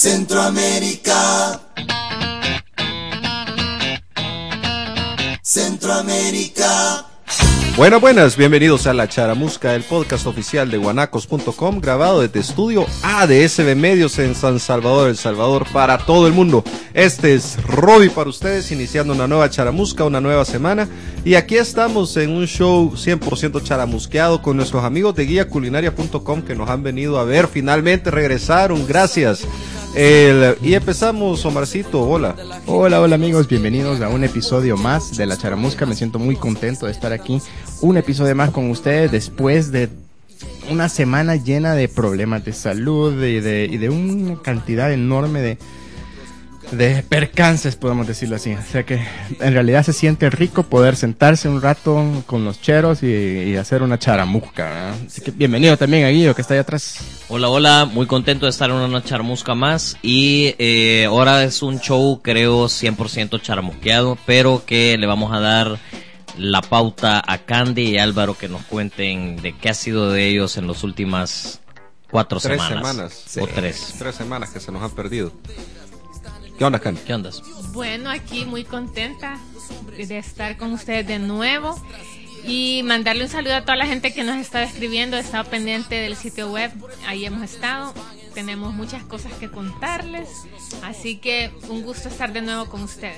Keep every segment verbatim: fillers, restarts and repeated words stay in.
Centroamérica. Centroamérica. Buenas, buenas, bienvenidos a La Charamusca, el podcast oficial de guanacos punto com, grabado desde estudio A de S B Medios en San Salvador, El Salvador, para todo el mundo. Este es Robbie para ustedes, iniciando una nueva charamusca, una nueva semana. Y aquí estamos en un show cien por ciento charamusqueado con nuestros amigos de guía culinaria punto com que nos han venido a ver, finalmente regresaron, gracias. El, y empezamos, Omarcito, hola. Hola, hola amigos, bienvenidos a un episodio más de La Charamusca. Me siento muy contento de estar aquí, un episodio más con ustedes después de una semana llena de problemas de salud y de, y de una cantidad enorme de, de percances, podemos decirlo así. O sea que en realidad se siente rico poder sentarse un rato con los cheros y, y hacer una charamusca, ¿verdad? Así que bienvenido también a Guido, que está ahí atrás. Hola, hola, muy contento de estar en una charamusca más y eh, ahora es un show, creo, cien por ciento charamusqueado, pero que le vamos a dar la pauta a Candy y Álvaro que nos cuenten de qué ha sido de ellos en las últimas cuatro Tres semanas. semanas. Sí. O tres. Tres semanas que se nos han perdido. ¿Qué onda, Candy? ¿Qué ondas? Bueno, aquí muy contenta de estar con ustedes de nuevo y mandarle un saludo a toda la gente que nos está escribiendo, está pendiente del sitio web, ahí hemos estado, tenemos muchas cosas que contarles, así que un gusto estar de nuevo con ustedes.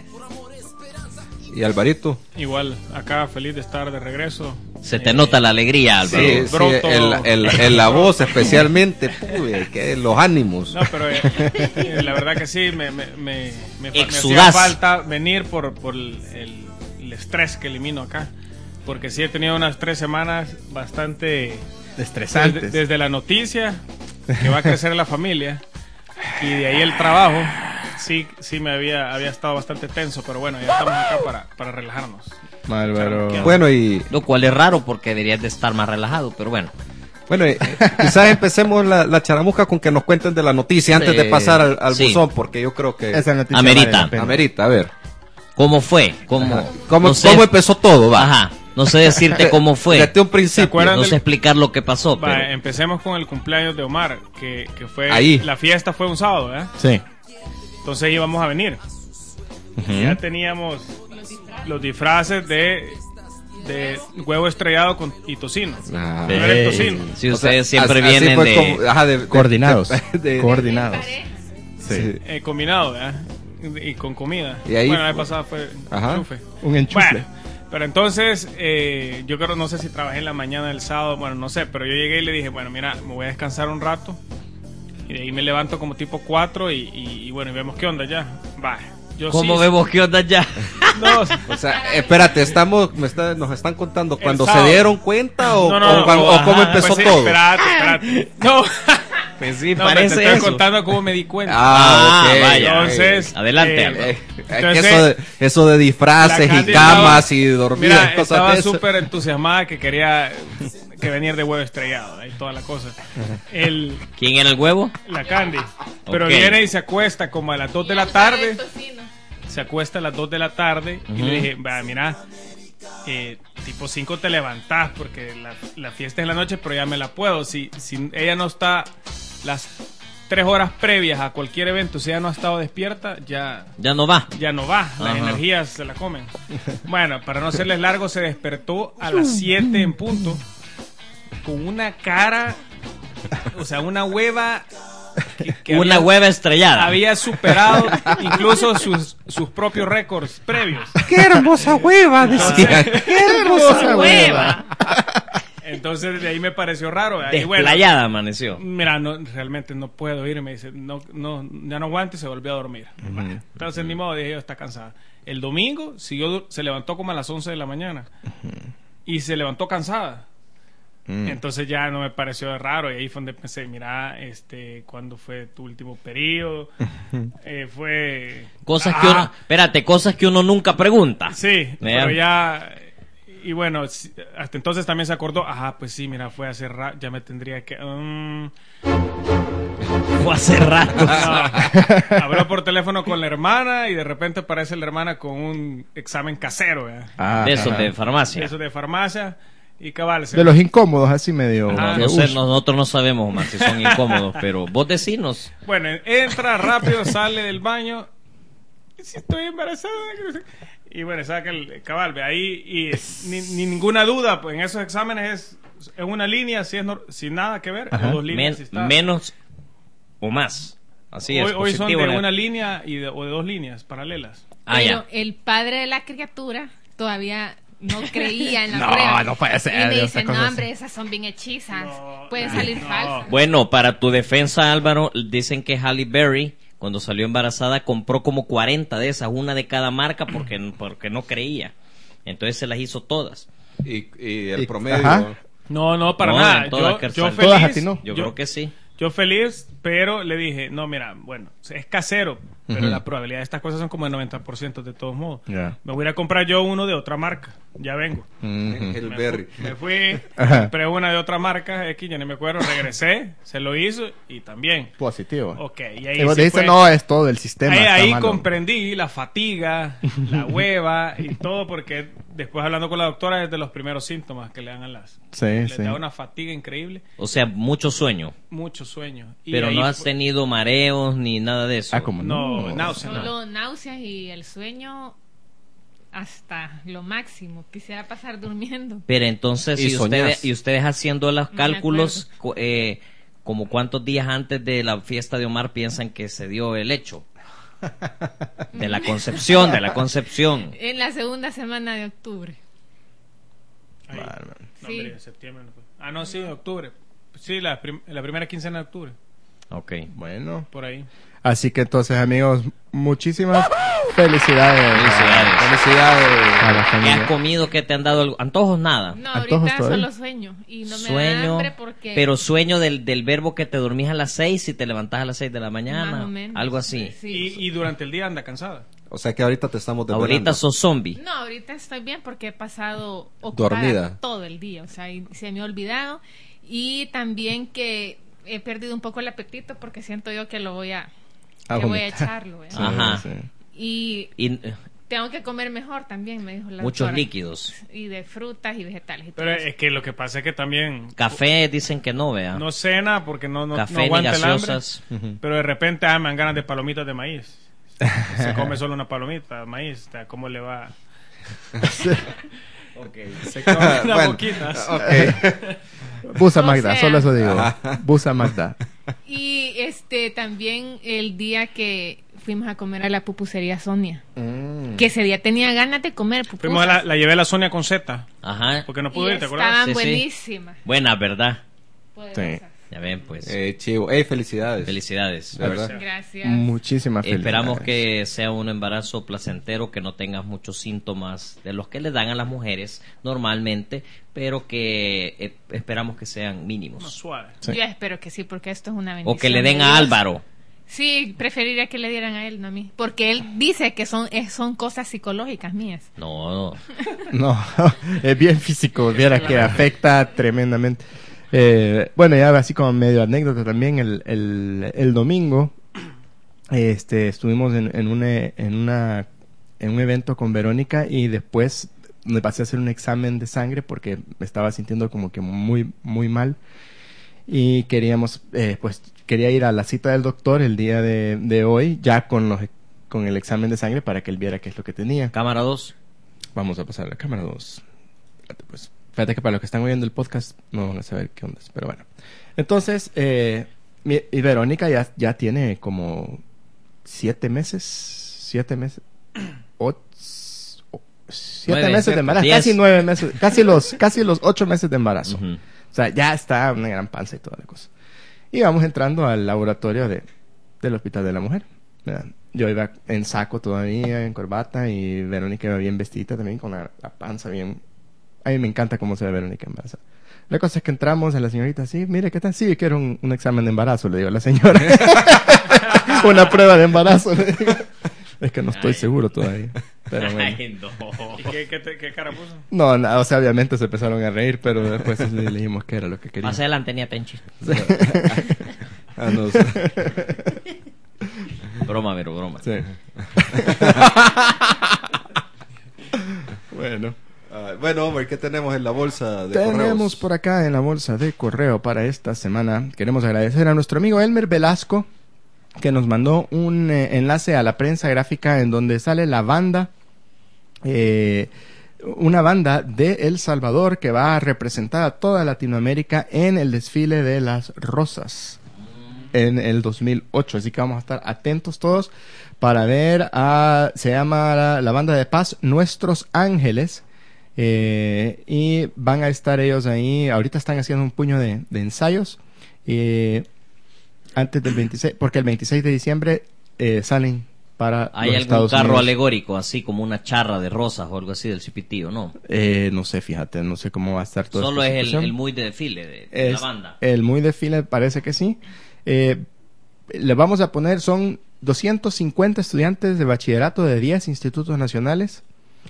¿Y Alvarito? Igual, acá feliz de estar de regreso. Se te eh, nota la alegría, Álvaro. Sí, sí, el, el, el, la voz especialmente, pude, que los ánimos. No, pero eh, eh, la verdad que sí, me, me, me, me, me Exudás. hacía falta venir por, por el, el, el estrés que elimino acá. Porque sí he tenido unas tres semanas bastante Estresantes. Desde, desde la noticia que va a crecer la familia y de ahí el trabajo, sí, sí me había, había estado bastante tenso, pero bueno, ya estamos acá para, para relajarnos. Álvaro. Bueno, y Lo cual es raro porque deberías de estar más relajado, pero bueno. bueno, eh, quizás empecemos la, la charamusca con que nos cuenten de la noticia antes Sí, de pasar al, al sí. buzón, porque yo creo que Esa noticia Amerita. vale la pena. amerita, a ver. ¿Cómo fue? ¿Cómo, ¿Cómo, no sé- ¿Cómo empezó todo? Va. Ajá, no sé decirte cómo fue. Desde un ¿Se principio. acuerdan No del- sé explicar lo que pasó, Va, pero... empecemos con el cumpleaños de Omar, que, que fue Ahí. la fiesta fue un sábado, ¿eh? Sí. Entonces íbamos a venir. Ya teníamos los disfraces de, de huevo estrellado con, y tocino. Ah. No era el tocino. Si O sea, ustedes siempre así- así vienen fue de... como- ajá, de- de- Coordinados. de- de- Coordinados. Sí. Sí. Eh, combinado, ¿verdad? Y con comida. Y ahí bueno, la vez fue- pasada fue Ajá. enchufe. Un enchufle. Bueno, pero entonces, eh, yo creo, no sé si trabajé en la mañana del sábado, bueno, no sé, pero yo llegué y le dije, bueno, mira, me voy a descansar un rato. Y de ahí me levanto como tipo cuatro y, y, y bueno, y vemos qué onda ya. Va. Yo ¿Cómo sí- vemos qué onda ya? No, O sea, espérate, estamos, me está- nos están contando El cuando se sábado. dieron cuenta o, no, no, o no, cuando- no, o cómo ajá, empezó pues sí, todo. Espérate, espérate. No, Pues sí, no, parece te estoy eso. contando cómo me di cuenta. Ah, Ah, ok, vaya. Entonces, Adelante, eh, Álvaro. Eh, es que Entonces, eso, de, eso de disfraces la y Candy camas estaba- y dormir, Mira, cosas estaba de eso. súper entusiasmada que quería que venir de huevo estrellado y toda la cosa. El, ¿Quién era el huevo? la Candy. Pero Ok. viene y se acuesta como a las dos de la tarde. Se acuesta a las dos de la tarde y le dije, va, mira, eh, tipo cinco te levantás porque la, la fiesta es en la noche, pero ya me la puedo. Si, si ella no está las tres horas previas a cualquier evento, si ella no ha estado despierta, ya... Ya no va. Ya no va, las Ajá. energías se la comen. Bueno, para no hacerles largo, se despertó a las siete en punto con una cara, o sea, una hueva que, que Una había, hueva estrellada. había superado incluso sus, sus propios récords previos. ¡Qué hermosa hueva! Decía. ¡Qué hermosa hueva! Entonces de ahí me pareció raro. Y bueno, Desplayada amaneció. mira, no, realmente no puedo ir. Me dice, no, no, ya no aguanto y se volvió a dormir. Bueno, entonces ni modo, dije yo, está cansada. El domingo siguió, se levantó como a las once de la mañana y se levantó cansada. Entonces ya no me pareció raro y ahí fue donde pensé, mira, este, ¿cuándo fue tu último periodo? Eh, fue... Cosas Ah, que uno... Espérate, cosas que uno nunca pregunta. Sí, Vea. pero ya... Y bueno, si- hasta entonces también se acordó, ajá, pues sí, mira, fue hace rato, ya me tendría que... mm, Fue hace rato. no. Habló por teléfono con la hermana y de repente aparece la hermana con un examen casero, ¿verdad? Ah, De eso, ajá. de farmacia. Eso de farmacia. Y cabal, se- De los incómodos, así medio. Ajá. que, No sé, ush. nosotros no sabemos, Omar, si son incómodos, pero vos decinos. Bueno, entra rápido, sale del baño. ¿Y si estoy embarazada? Y bueno, saca el cabal, ve ahí. Y ni, ni ninguna duda, pues en esos exámenes es, es una línea, si es nor- sin nada que ver, Ajá. o dos líneas. Men- si está. menos o más. Así hoy, es. hoy son positivo, de ne- una línea y de, o de dos líneas paralelas. Ah, Pero ya. el padre de la criatura todavía no creía en la No, prueba. no puede ser, Y me esas dice, no, cosas. hombre, esas son bien hechizas. No, Pueden no, salir no. falsas. Bueno, para tu defensa, Álvaro, dicen que Halle Berry, cuando salió embarazada, compró como cuarenta de esas, una de cada marca, porque, porque no creía. Entonces se las hizo todas. Y, y el Y- promedio. ajá. No, no, para No, nada. en todas Yo, que yo sal- feliz. Todas atinó. Yo, creo que sí. Yo feliz, pero le dije, no, mira, bueno, es casero, pero Ujú. la probabilidad de estas cosas son como el noventa por ciento de todos modos. Ya. Me voy a ir a comprar yo uno de otra marca, ya vengo. Ujú. El Me berry. fui, me fui, Ajá. compré una de otra marca, X, ya no me acuerdo, regresé, se lo hizo y también. Positivo. Ok, y ahí Y vos sí dijiste, fue- no, es todo el sistema. Ahí, está ahí malo. comprendí la fatiga, la hueva y todo, porque después hablando con la doctora es de los primeros síntomas que le dan a las... Sí, les sí. da una fatiga increíble, O sea, mucho sueño. mucho sueño. Y Pero ahí no has fue- tenido mareos ni nada de eso. Ah, como No, no. náusea. no. Solo náuseas y el sueño hasta lo máximo. Quisiera pasar durmiendo. Pero entonces, Y y, soñás. ustedes, y ustedes haciendo los No me cálculos, cu- eh, como cuántos días antes de la fiesta de Omar piensan que se dio el hecho. De la concepción, de la concepción. En la segunda semana de octubre. Ahí. Bárbaro. No, Sí. hombre, en septiembre no fue. Ah, no, sí, en octubre. Sí, la, prim- la primera quincena de octubre, Ok. Bueno. por ahí. Así que entonces, amigos, muchísimas felicidades. Felicidades. A la ¿Qué has familia. comido? ¿Qué te han dado? algo? ¿Antojos? Nada. No, ¿Antojos ahorita todavía? solo sueño. Y no me da Sueño, hambre porque... pero sueño del, del verbo que te dormís a las seis y te levantás a las seis de la mañana, Más o menos. algo así. Sí. Y, y durante el día anda cansada. O sea que ahorita te estamos desvelando. Ahorita sos zombie. No, ahorita estoy bien porque he pasado ocupada Dormida. todo el día. O sea, y se me ha olvidado. Y también que he perdido un poco el apetito porque siento yo que lo voy a... A que voy a vomitar. echarlo. ¿eh? Sí, Ajá. sí. Y Y eh, tengo que comer mejor también, me dijo la muchos doctora. líquidos. Y de frutas y vegetales. Y todo Pero eso. es que lo que pasa es que también Café dicen que no, vea. no cena porque no, no, no Café ni aguanta el hambre. gaseosas. Pero de repente ah, me dan ganas de palomitas de maíz. Se come solo una palomita de maíz. O sea, ¿cómo le va? Se come una Bueno, poquita. ok. Busa O Magda, sea. solo eso digo. Busa Magda. Y este también el día que fuimos a comer a la pupusería Sonia. Mm. Que ese día tenía ganas de comer pupusas. Fuimos a la, la llevé a la Sonia con Z. Ajá. Porque no y pudo ir, ¿te acuerdas? estaban Sí, sí. buenísimas. Buena, ¿verdad? Poderosas. Ya ven, pues. Eh, chivo. Ey, felicidades. Felicidades. De verdad. Gracias. Muchísimas felicidades. Esperamos que sea un embarazo placentero, que no tengas muchos síntomas de los que le dan a las mujeres normalmente, pero que eh, esperamos que sean Más mínimos. suave. Sí. Yo espero que sí, porque esto es una bendición. O que le den de a Dios. Álvaro. Sí, preferiría que le dieran a él, no a mí. Porque él dice que son, es- son cosas psicológicas mías. No, No, es bien físico, viera que afecta tremendamente. Eh, bueno, ya así como medio anécdota también, el, el, el domingo este, estuvimos en, en, una, en, una, en un evento con Verónica y después me pasé a hacer un examen de sangre porque me estaba sintiendo como que muy, muy mal y queríamos, eh, pues quería ir a la cita del doctor el día de, de hoy ya con, los, con el examen de sangre para que él viera qué es lo que tenía. cámara dos. Vamos a pasar a la cámara dos. Espérate, pues. Fíjate que para los que están oyendo el podcast no van a saber qué onda es, pero bueno. Entonces, eh, mi- y Verónica ya, ya tiene como siete meses, siete meses, ocho, o- siete Nueve, meses cierto, de embarazo, diez. casi nueve meses, casi los, casi los ocho meses de embarazo. Ujú. O sea, ya está una gran panza y toda la cosa. Y vamos entrando al laboratorio de, del Hospital de la Mujer. ¿Verdad? Yo iba en saco todavía, en corbata, y Verónica iba bien vestida también, con la, la panza bien... A mí me encanta cómo se ve Verónica embarazada. La cosa es que entramos a la señorita, sí, mire, ¿qué tal? Sí, quiero un, un examen de embarazo, le digo a la señora. Una prueba de embarazo, le digo. Es que no estoy Ay. seguro todavía. Pero bueno. Ay, no. ¿Y qué, qué, te- qué cara puso? No, no, o sea, obviamente se empezaron a reír, pero después le dijimos que era lo que quería. Más adelante ni a Penchi. Ah, no, Broma, pero broma. Sí. Bueno. ah, bueno, Bueno, Omar, ¿qué tenemos en la bolsa de Tenemos correos? por acá en la bolsa de correo para esta semana. Queremos agradecer a nuestro amigo Elmer Velasco, que nos mandó un eh, enlace a la prensa gráfica en donde sale la banda, eh, una banda de El Salvador que va a representar a toda Latinoamérica en el desfile de las rosas en el dos mil ocho. Así que vamos a estar atentos todos para ver a, se llama la, la banda de paz Nuestros Ángeles. Eh, y van a estar ellos ahí. Ahorita están haciendo un puño de, de ensayos eh, antes del veintiséis, porque el veintiséis de diciembre eh, salen para ¿Hay los algún Estados carro Unidos. alegórico, así como una charra de rosas o algo así del Cipitío, no? Eh, no sé, fíjate, no sé cómo va a estar todo. Solo es el, el muy de desfile de, de la Es banda. el muy desfile, parece que sí. Eh, le vamos a poner, son doscientos cincuenta estudiantes de bachillerato de diez institutos nacionales.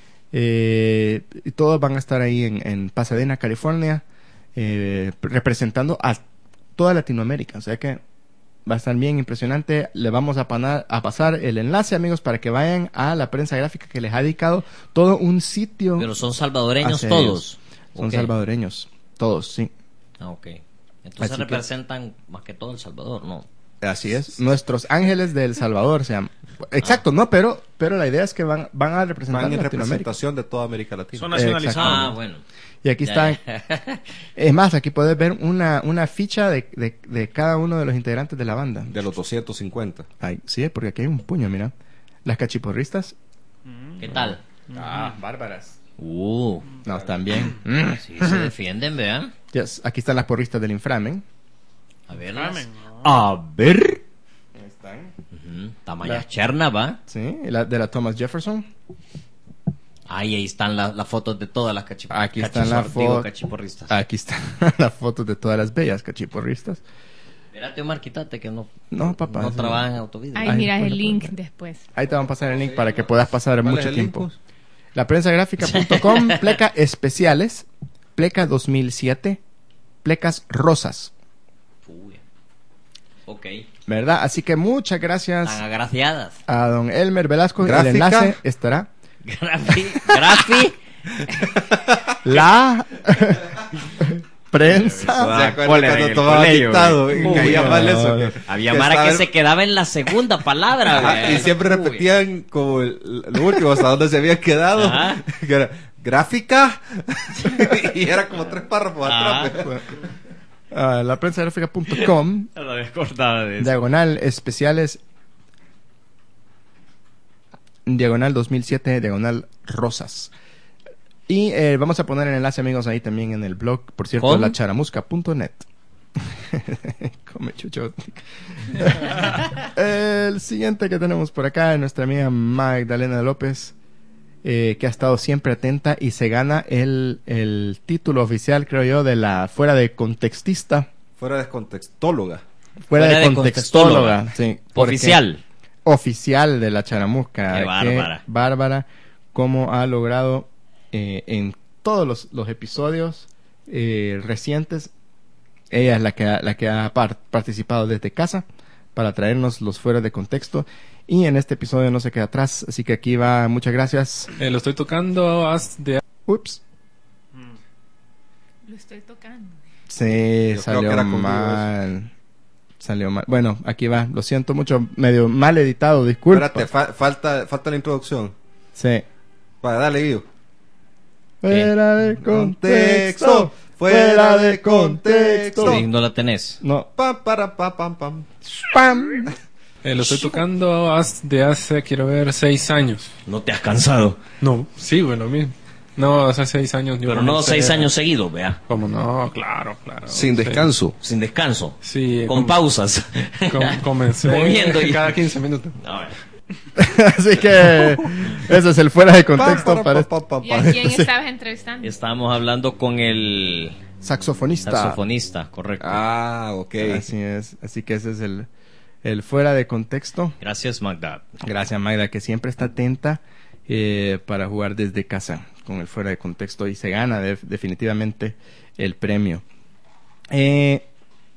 Eh, y todos van a estar ahí en, en Pasadena, California, eh, representando a toda Latinoamérica. O sea que va a estar bien impresionante. Le vamos a, panar, a pasar el enlace, amigos, para que vayan a la prensa gráfica que les ha dedicado todo un sitio. Pero son salvadoreños hacia todos. ellos. Son Ok. salvadoreños, todos, sí. Ah, ok. Entonces Así que- representan más que todo El Salvador, ¿no? Así es. Nuestros Ángeles de El Salvador se llama. Exacto, no, pero pero la idea es que van van a representar Van en Latinoamérica. representación de toda América Latina. Son nacionalizados. Ah, bueno. Y aquí Ya, están. ya. Es más, aquí puedes ver una una ficha de, de, de cada uno de los integrantes de la banda. De los doscientos cincuenta. Ay, sí, porque aquí hay un puño, mira. Las cachiporristas. ¿Qué tal? Ah, bárbaras. Uh, No, están bien. sí se defienden, vean. Yes, aquí están las porristas del Inframen. A ver. Ramen. A ver. Ahí están. Ujú. Tamaya Cherna, ¿va? Sí, la, de la Thomas Jefferson. Ahí, ahí están la- las fotos de todas las cachip Aquí están las digo, fotos. cachiporristas. Aquí están las fotos de todas las bellas cachiporristas. Espérate, Omar, quítate que no, No, papá, no sí. trabajan en autovideo. Ahí Ay, miras después el lo link puedo- después. Ahí te van a pasar el link para que puedas pasar ¿Cuál es mucho el link, tiempo. pues? La prensa gráfica punto com, pleca especiales, pleca dos mil siete, plecas rosas, Uy. Ok. ¿verdad? Así que muchas gracias Tan agraciadas. a don Elmer Velasco. Gráfica. El enlace estará. Grafi. Grafi. La prensa. ¿Se acuerdan cuando tomaba dictado y Uy, caía no, mal eso? no. que- Había que Mara que estaba- se quedaba en la segunda palabra. Ajá, vea. y siempre Uy. repetían como el- lo último, hasta donde se había quedado. Ajá. Que era, gráfica. Y era como tres párrafos Ajá. atrás. pues. Ah, la prensa gráfica punto com, No me acordaba de eso. diagonal especiales, diagonal dos mil siete, diagonal rosas. Y eh, vamos a poner el enlace, amigos, ahí también en el blog, por cierto, ¿Con? la charamusca punto net. Come chucho. El siguiente que tenemos por acá es nuestra amiga Magdalena López, eh, que ha estado siempre atenta y se gana el, el título oficial, creo yo, de la fuera de contextista. Fuera de contextóloga. Fuera, Fuera de, de contextóloga, contextóloga. sí, porque- Oficial. oficial de la charamusca. Qué bárbara. Bárbara, cómo ha logrado eh, en todos los, los episodios eh, recientes, ella es la que ha, la que ha par- participado desde casa para traernos los fuera de contexto. Y en este episodio no se queda atrás, así que aquí va, muchas gracias. Eh, lo estoy tocando haz de Ups, Lo estoy tocando. sí, creo que salió era conmigo mal. Salió mal. Bueno, aquí va, lo siento mucho, medio mal editado, disculpa. Espérate, fa- falta, falta la introducción. Sí. Para darle, Guido. Fuera de Contexto, contexto. fuera de contexto. Sí, no la tenés. No. Pam, para, pa, pam, pam. ¡Pam! eh, lo estoy tocando haz de hace, quiero ver, seis años. No te has cansado. No, sí, bueno, mismo. No, hace seis años. yo Pero no comencé- seis años seguidos, vea. ¿Cómo no? Claro, claro. Sin Sí. descanso. Sin descanso. Sí, Con com- pausas. com- comencé Comiendo y- cada quince minutos. A ver. Así que ese es el fuera de contexto Pam, para para, pa, pa, ¿Y pa, a pa. quién estabas entrevistando? Estábamos hablando con el saxofonista. saxofonista, correcto. Ah, ok. Así es. Así que ese es el, el fuera de contexto. Gracias, Magda. Gracias, Magda, que siempre está atenta eh, para jugar desde casa con el fuera de contexto y se gana de- definitivamente el premio. Eh,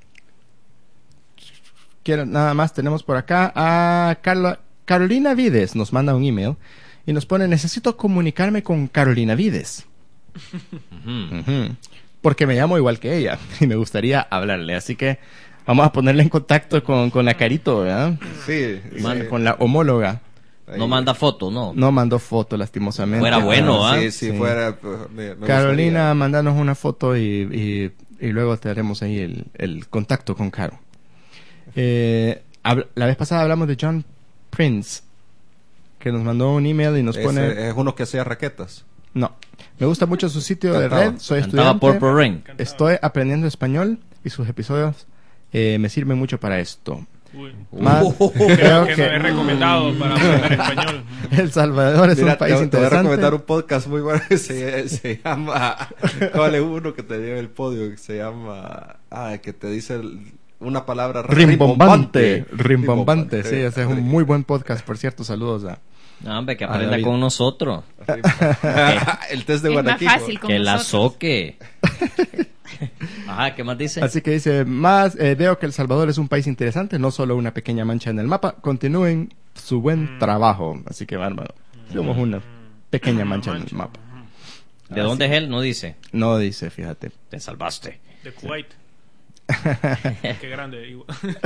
quiero nada más, tenemos por acá a Carla, Carolina Vides, nos manda un email y nos pone: necesito comunicarme con Carolina Vides. Ujú. Ujú. Porque me llamo igual que ella y me gustaría hablarle. Así que vamos a ponerle en contacto con, con la Carito, ¿verdad? Sí, Man- sí. Con la homóloga. No manda foto, ¿no? No mandó foto, lastimosamente. Fuera bueno, ¿ah? Sí, si Sí. fuera. Pues, me- me Carolina, gustaría. mandanos una foto y, y, y luego te haremos ahí el, el contacto con Caro. Eh, habl- la vez pasada hablamos de John Prince, que nos mandó un email y nos Ese pone... es uno que hacía raquetas. No, me gusta mucho su sitio de Cantaba. red, soy Cantaba estudiante, Purple Rain. estoy aprendiendo español y sus episodios eh, me sirven mucho para esto. Uy. Más, Creo creo que que no es recomendado para aprender español. El Salvador es Mira, un país te, te voy a recomendar interesante. un podcast muy bueno que se, se llama. ¿Cuál es uno que te lleva el podio? Que se llama. Ah, que te dice el- una palabra Rimbombante, rimbombante, sí, ese es un muy buen podcast, por cierto, saludos a... No, hombre, que A aprenda David. con nosotros. El test de Es más Guanaquico. fácil con Que la nosotros. soque. Ajá, ¿qué más dice? Así que dice, más eh, veo que El Salvador es un país interesante, no solo una pequeña mancha en el mapa. Continúen su buen trabajo. Así que, bárbaro. Somos una pequeña mancha en el mapa. ¿De dónde es él? No dice. No dice, fíjate. Te salvaste. De Kuwait. Qué grande. igual.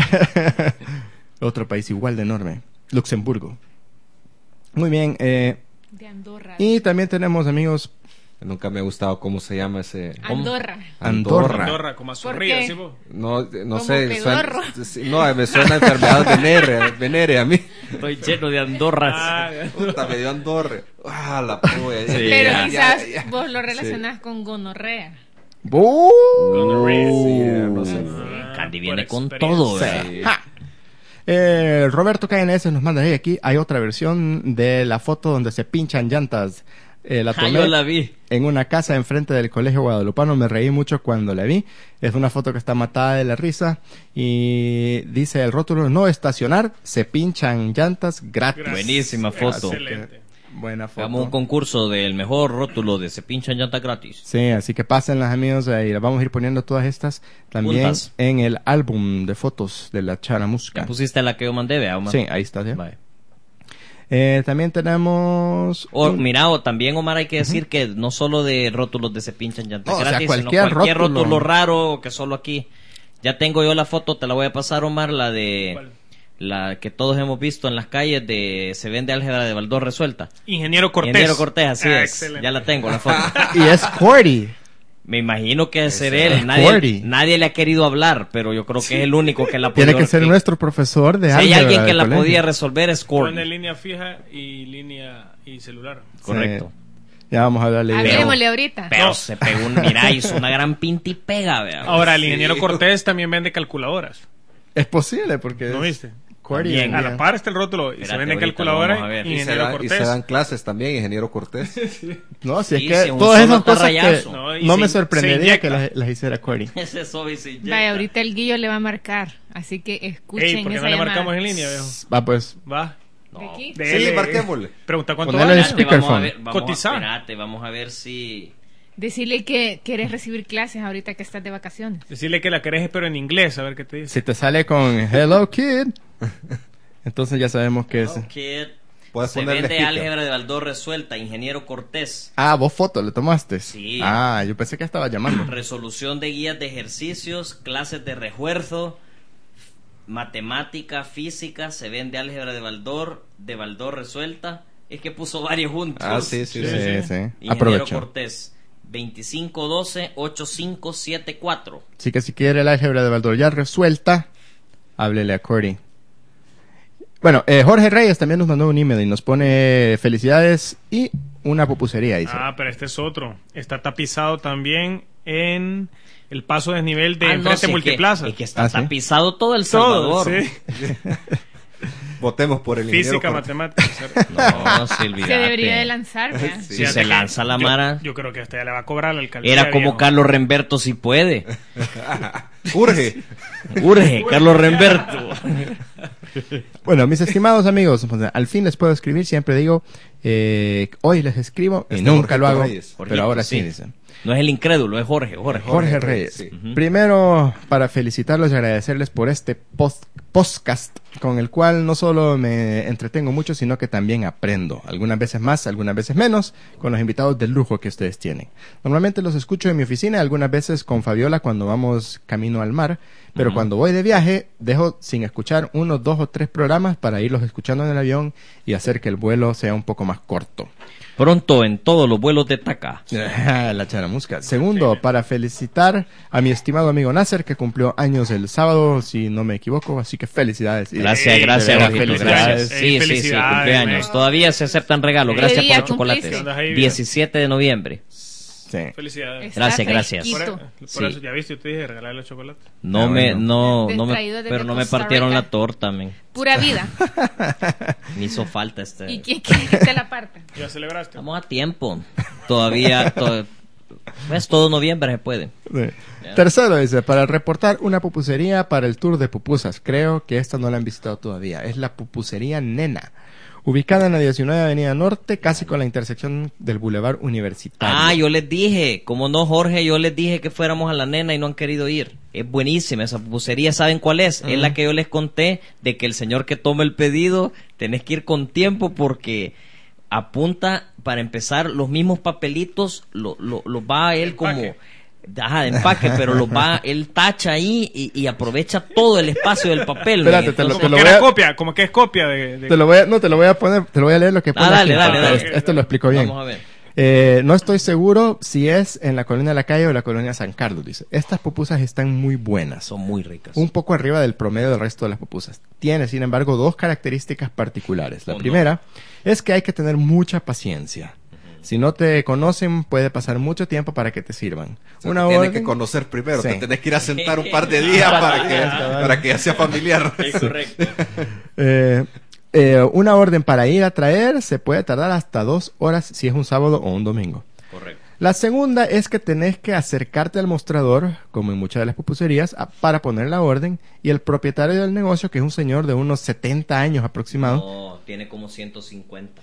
Otro país igual de enorme. Luxemburgo. Muy bien. eh, De Andorra. y también tenemos amigos Nunca me ha gustado cómo se llama ese. Andorra. Andorra. Andorra, como a ¿Por Zorrilla, qué? ¿sí, vos? No, no Como sé. suena- pedorro. sí, no, me suena a enfermedad venérea, venérea a mí. Estoy lleno de andorras. Ah, Puta, me dio Andorra. Ah, la polla. Sí, Pero ya, quizás ya, ya. vos lo relacionás con gonorrea. ¡Bu! Gonorrhea. Sí, no sé. Candy por viene con experiencia. todo, Sí. ¿verdad? Ja. Eh, Roberto K N S nos manda, hey, aquí hay otra versión de la foto donde se pinchan llantas. Eh, la Ah, tomé yo la vi. en una casa enfrente del colegio guadalupano. Me reí mucho cuando la vi. Es una foto que está matada de la risa. Y dice el rótulo, no estacionar, se pinchan llantas gratis. Gracias. Buenísima foto. Excelente. Buena foto. Hagamos un concurso del mejor rótulo de se pinchan llantas gratis. Sí, así que pásenlas, amigos, y las vamos a ir poniendo todas estas también Juntas. en el álbum de fotos de la Charamusca. ¿Ya pusiste la que yo mandé, vea, Omar? Sí, ahí está. ¿sí? Vale. Eh, también tenemos... O, un- mira, o también, Omar, hay que decir que no solo de rótulos de se pinchan llantas No, o sea, gratis, cualquier sino cualquier rótulo. rótulo. raro que solo aquí. Ya tengo yo la foto, te la voy a pasar, Omar, la de... ¿Cuál? La que todos hemos visto en las calles de se vende álgebra de Baldor resuelta. Ingeniero Cortés. Ingeniero Cortés, así Ah, es. excelente. Ya la tengo, la foto. Y es Cordy. Me imagino que es ser es él. Nadie, Cordy. nadie le ha querido hablar, pero yo creo que es el único que la Tiene podido- que ser nuestro profesor de Si hay álgebra alguien que del la colegio. podía resolver es Yo Cordy. en línea fija y línea y celular. Correcto. Ya vamos a hablarle. de- Hablemosle ahorita. Pero No. se pegó un... Mira, hizo una gran pinta y pega, vea. Ahora, el ingeniero Cortés también vende calculadoras. Es posible porque... ¿No es viste? Cordy. También. A la par está el rótulo y se Espérate, venden ahorita lo calculadoras. vamos a ver. Y se, Ingeniero da- y Cortés. se dan clases también, ingeniero Cortés. No, si es Sí, que sí, un todas solo esas cosas que rayazo. No, y no se- me se sorprendería inyecta. que las, las hiciera Cordy. Ese soy se inyecta. Vaya, ahorita el Guillo le va a marcar. Así que escuchen Ey, ¿por qué esa no le llamada. marcamos en línea, viejo? Va pues. Va. No. ¿De aquí? Sí, Dele. marquémosle. Pregunta cuánto Ponele vale. el Espérate, vamos a speakerphone. ver, vamos a- Cotizar. espérate, vamos a ver si... Decirle que quieres recibir clases ahorita que estás de vacaciones. Decirle que la querés, pero en inglés, a ver qué te dice. Si te sale con Hello Kid, entonces ya sabemos que es. Que Puedes se ponerle vende sticker. álgebra de Baldor resuelta, ingeniero Cortés. Ah, vos foto le tomaste. Sí. Ah, yo pensé que estaba llamando. Resolución de guías de ejercicios, clases de refuerzo, matemática, física, se vende álgebra de Baldor, de Baldor resuelta. Es que puso varios juntos. Ah, sí, sí, Sí, sí. sí. sí. Ingeniero Aprovecho. Cortés, veinticinco doce ochenta y cinco setenta y cuatro. Así que si quiere la álgebra de Baldor ya resuelta, háblele a Cordy. Bueno, eh, Jorge Reyes también nos mandó un email y nos pone felicidades y una pupusería, dice. Ah, pero este es otro. Está tapizado también en el paso de desnivel de Ah, no, enfrente sí, es que- multiplaza. Es que está Ah, ¿sí? tapizado todo el Todo, Salvador. sí. Votemos por el ingeniero Física, Cortés. matemática. No, sí, Se olvídate. debería de lanzar, ¿verdad? Sí. Si Fíjate se que lanza la yo- mara, Yo creo que hasta ya le va a cobrar la alcaldía. era como viejo. Carlos Remberto si puede. Urge. Urge, Carlos Remberto. Bueno, mis estimados amigos, pues, al fin les puedo escribir, siempre digo, eh, hoy les escribo y Este nunca Jorgito lo hago, Reyes. pero ahora sí, Sí. dicen. No es el incrédulo, es Jorge, Jorge. Jorge Jorge Reyes. Reyes, sí. Primero, para felicitarlos y agradecerles por este post podcast con el cual no solo me entretengo mucho, sino que también aprendo. Algunas veces más, algunas veces menos, con los invitados de lujo que ustedes tienen. Normalmente los escucho en mi oficina, algunas veces con Fabiola cuando vamos camino al mar, pero uh-huh. cuando voy de viaje, dejo sin escuchar unos dos o tres programas para irlos escuchando en el avión y hacer que el vuelo sea un poco más corto. Pronto en todos los vuelos de Taca. La charamusca. Segundo, para felicitar a mi estimado amigo Nasser, que cumplió años el sábado, si no me equivoco, así que felicidades. Gracias, Ey, gracias, ey, Ojito, felicidades. gracias. Sí, sí, sí, cumpleaños. Todavía se aceptan regalos. Gracias por los chocolates. diecisiete de noviembre. Sí. Felicidades. Gracias, gracias. Por, por sí. eso, ya viste, yo te dije regalarle los chocolates. No ah, me, bueno. no, no me, pero no me partieron la torta, men. Pura vida. Me hizo falta este. ¿Y quién quiere que te la parta? ¿Ya celebraste? Estamos a tiempo. Todavía, to... es todo noviembre se puede. Sí. Tercero dice, para reportar una pupusería para el tour de pupusas. Creo que esta no la han visitado todavía. Es la Pupusería Nena. Ubicada en la diecinueve Avenida Norte, casi con la intersección del Boulevard Universitario. Ah, yo les dije, como no, Jorge, yo les dije que fuéramos a la Nena y no han querido ir. Es buenísima esa pupusería, ¿saben cuál es? Uh-huh. Es la que yo les conté de que el señor que toma el pedido, tenés que ir con tiempo porque apunta, para empezar, los mismos papelitos, lo, lo, lo va él como... Ajá, de empaque, pero lo va, él tacha ahí y, y aprovecha todo el espacio del papel. Espérate, te lo, como te lo que voy era a... copia, como que es copia de... de... Te lo voy a, no, te lo voy a poner, te lo voy a leer lo que pone ah, dale, aquí. dale, dale. Esto, esto lo explico bien. Vamos a ver. Eh, no estoy seguro si es en la colonia de la Calle o la colonia San Carlos, dice. Estas pupusas están muy buenas. Son muy ricas. Un poco arriba del promedio del resto de las pupusas. Tiene, sin embargo, dos características particulares. La oh, primera no. es que hay que tener mucha paciencia. Si no te conocen, puede pasar mucho tiempo para que te sirvan. O sea, una te orden... tienes que conocer primero, sí. te tenés que ir a sentar un par de días para que, para que ya sea familiar. Es correcto. eh, eh, una orden para ir a traer se puede tardar hasta dos horas si es un sábado o un domingo. Correcto. La segunda es que tenés que acercarte al mostrador, como en muchas de las pupuserías, a, para poner la orden, y el propietario del negocio, que es un señor de unos setenta años aproximado, no, tiene como ciento cincuenta.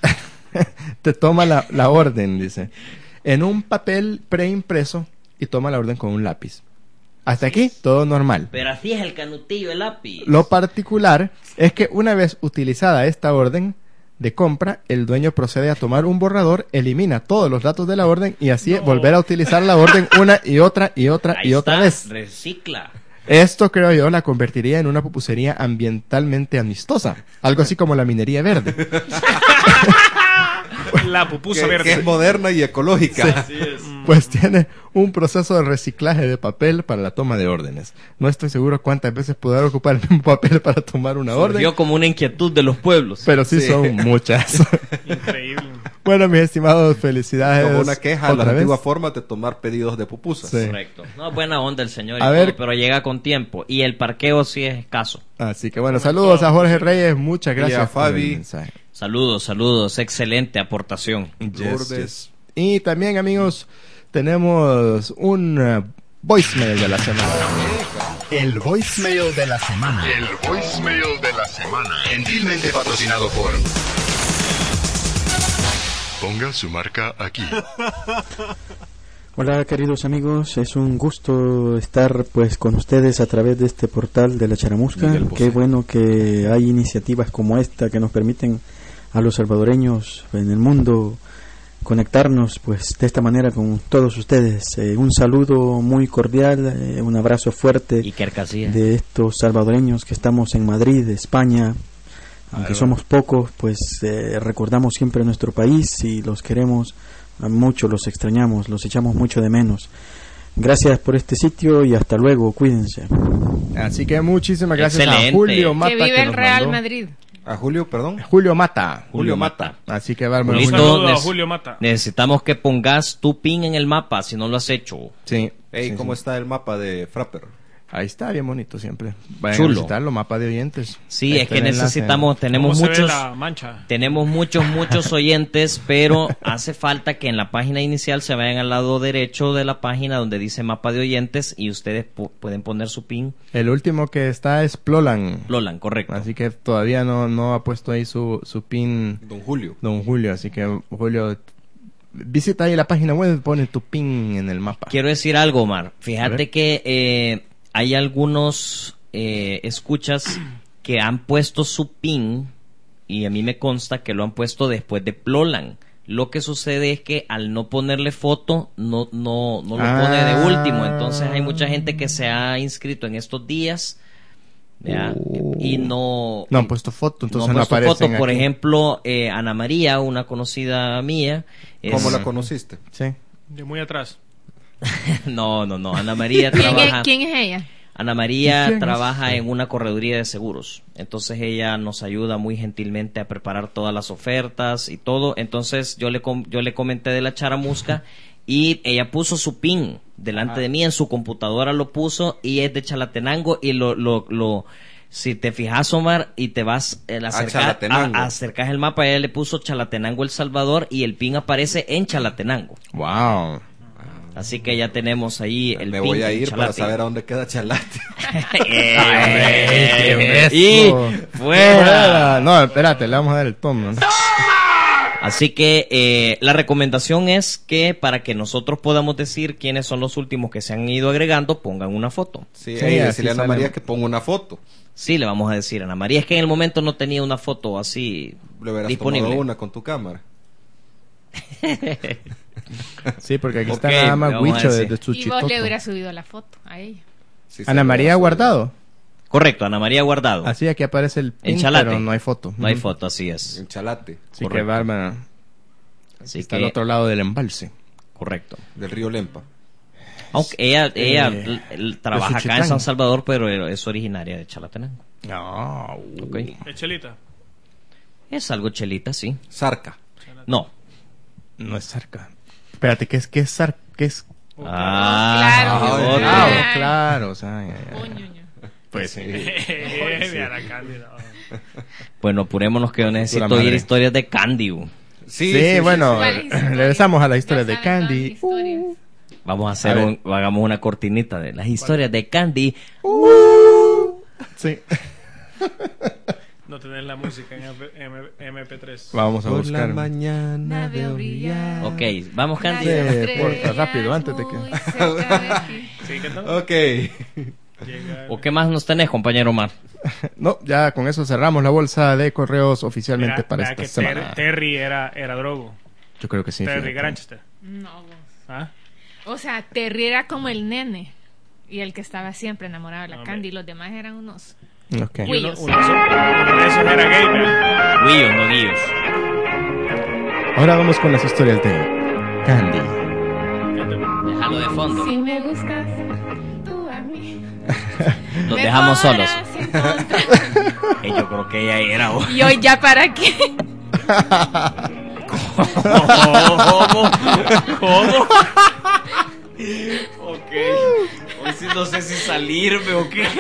te toma la, la orden, dice, en un papel preimpreso y toma la orden con un lápiz. Hasta aquí, todo normal. Pero así es el canutillo, el lápiz. Lo particular es que una vez utilizada esta orden de compra, el dueño procede a tomar un borrador, elimina todos los datos de la orden y así no. volver a utilizar la orden una y otra y otra Ahí y otra está, vez. Recicla. Esto, creo yo, la convertiría en una pupusería ambientalmente amistosa. Algo así como la minería verde. La pupusa que, verde. que es moderna y ecológica. Sí. Es. Pues tiene un proceso de reciclaje de papel para la toma de órdenes. No estoy seguro cuántas veces podrá ocupar el mismo papel para tomar una Surgió orden. Surgió como una inquietud de los pueblos. Pero sí, sí. son muchas. Increíble. Bueno, mis estimados, felicidades. Como una queja a la vez. antigua forma de tomar pedidos de pupusas. Sí. Correcto. No, buena onda el señor, y a todo, ver, pero llega con tiempo. Y el parqueo sí es escaso. Así que bueno, saludos a Jorge Reyes. Muchas gracias y a Fabi. por el mensaje. Saludos, saludos. Excelente aportación. Yes, yes. Y también, amigos, tenemos un uh, voicemail de la semana. El voicemail de la semana. El voicemail de la semana. Gentilmente patrocinado por... Ponga su marca aquí. Hola, queridos amigos, es un gusto estar pues con ustedes a través de este portal de la Charamusca. Qué bueno que hay iniciativas como esta que nos permiten a los salvadoreños en el mundo conectarnos pues de esta manera con todos ustedes. Eh, un saludo muy cordial, eh, un abrazo fuerte y de estos salvadoreños que estamos en Madrid, España. Aunque somos pocos, pues eh, recordamos siempre nuestro país y los queremos mucho, los extrañamos, los echamos mucho de menos. Gracias por este sitio y hasta luego, cuídense. Así que muchísimas gracias Excelente. a Julio Mata. Que vive que el nos Real mandó. Madrid. A Julio, perdón. Julio Mata. Julio Mata. Así que bárbaro. Un Julito, saludo a neces- Julio Mata. Necesitamos que pongas tu pin en el mapa si no lo has hecho. Sí. Hey, sí, ¿cómo sí. está el mapa de Frapper? Ahí está, bien bonito siempre. Vayan Chulo. a visitarlo, mapa de oyentes. Sí, Ahí es está que el enlace. necesitamos, tenemos ¿Cómo se ve muchos, la mancha? tenemos muchos, muchos oyentes, pero hace falta que en la página inicial se vayan al lado derecho de la página donde dice mapa de oyentes y ustedes pu- pueden poner su pin. El último que está es Plolan. Lolan, correcto. Así que todavía no, no ha puesto ahí su, su pin Don Julio. Don Julio. Así que, Julio, visita ahí la página web, pone tu pin en el mapa. Quiero decir algo, Omar. A Fíjate ver. que eh, hay algunos eh, escuchas que han puesto su pin, y a mí me consta que lo han puesto después de Plolan. Lo que sucede es que al no ponerle foto, no, no, no lo Ah. pone de último. Entonces hay mucha gente que se ha inscrito en estos días, ¿ya? Oh. Y no... No han puesto foto, entonces no, no han puesto aparecen foto. Por aquí. ejemplo, eh, Ana María, una conocida mía... es- ¿Cómo la conociste? Sí. De muy atrás. No, no, no. Ana María ¿Quién es, trabaja... quién es ella? Ana María ¿Quién es? trabaja en una correduría de seguros. Entonces ella nos ayuda muy gentilmente a preparar todas las ofertas y todo. Entonces yo le com- yo le comenté de la charamusca y ella puso su pin delante de mí, en su computadora lo puso, y es de Chalatenango, y lo lo lo si te fijas, Omar, y te vas eh, acerca- Chalatenango. a- acercas el mapa, ella le puso Chalatenango El Salvador y el pin aparece en Chalatenango. Wow. Así que ya tenemos ahí el Me pin voy a en ir para Chalate. saber a dónde queda Chalate. Eh, qué y beso. fuera. No, espérate, le vamos a dar el tomo. Así que eh, la recomendación es que para que nosotros podamos decir quiénes son los últimos que se han ido agregando, pongan una foto. Sí, Sí, y así decirle a Ana sale. María que ponga una foto. Sí, le vamos a decir a Ana María. Es que en el momento no tenía una foto así Le hubieras disponible. tomado una con tu cámara. Sí, porque aquí está Ok, nada más vamos a Huicho decir. de, de Y vos le Chuchitoto. hubieras subido la foto a ella. Sí, se Ana lo María hubiera Guardado. Correcto, Ana María Guardado. Así aquí aparece el pin, En Chalate. pero no hay foto. No hay Ujú. foto, así subido. es. En Chalate, Así que Correcto. bárbara. Así Está que, al otro lado del embalse. correcto. del río Lempa. Aunque ella, ella Eh, l- l- trabaja acá en Suchitlán. San Salvador, pero es originaria de Chalatenango. No. Ok. Echelita. Es algo chelita, sí. Sarca. No. No es cerca. Espérate, ¿qué es qué es zar- qué es? Ah, claro. qué Ah, otro. Ah, Ay. claro, o sea, ya, ya. Coño. Pues sí. Mira, Cándido. Bueno, apurémonos que yo necesito madre. oír historias de Candy. uh. Sí, bueno, ¿Cuáles historias? regresamos a la historia Ya de saben todas las Candy. historias. Vamos a hacer A ver. un, hagamos una cortinita de las historias de Candy. Sí. No tenés la música en M P tres. Vamos a Por buscar. la mañana Nada veo brillar. Ok, vamos Candy. Sí. Las porfa, estrellas rápido, antes de que- muy cerca de ti. Sí, ¿qué tal? Ok. Llega- ¿O qué más nos tenés, compañero Omar? No, ya con eso cerramos la bolsa de correos oficialmente Mira, para mira esta que semana. Ter- Terry era, era drogo. Yo creo que sí. Terry fíjate. Granchester. No, vos. ¿Ah? O sea, Terry era como el nene. Y el que estaba siempre enamorado de la No, Candy. Y los demás eran unos. Ok. Y uno, Guillos. uno de esos- uno de esos era gay, ¿verdad? Guillos, no guillos. Ahora vamos con las historias de Candy. Déjalo de fondo. Si me gustas, tú a mí. Los me dejamos solos. podrás encontrar. Eh, yo creo que ella era. oh. Y hoy ya para qué. ¿Cómo? ¿Cómo? Ok. Hoy sí no sé si salirme o qué.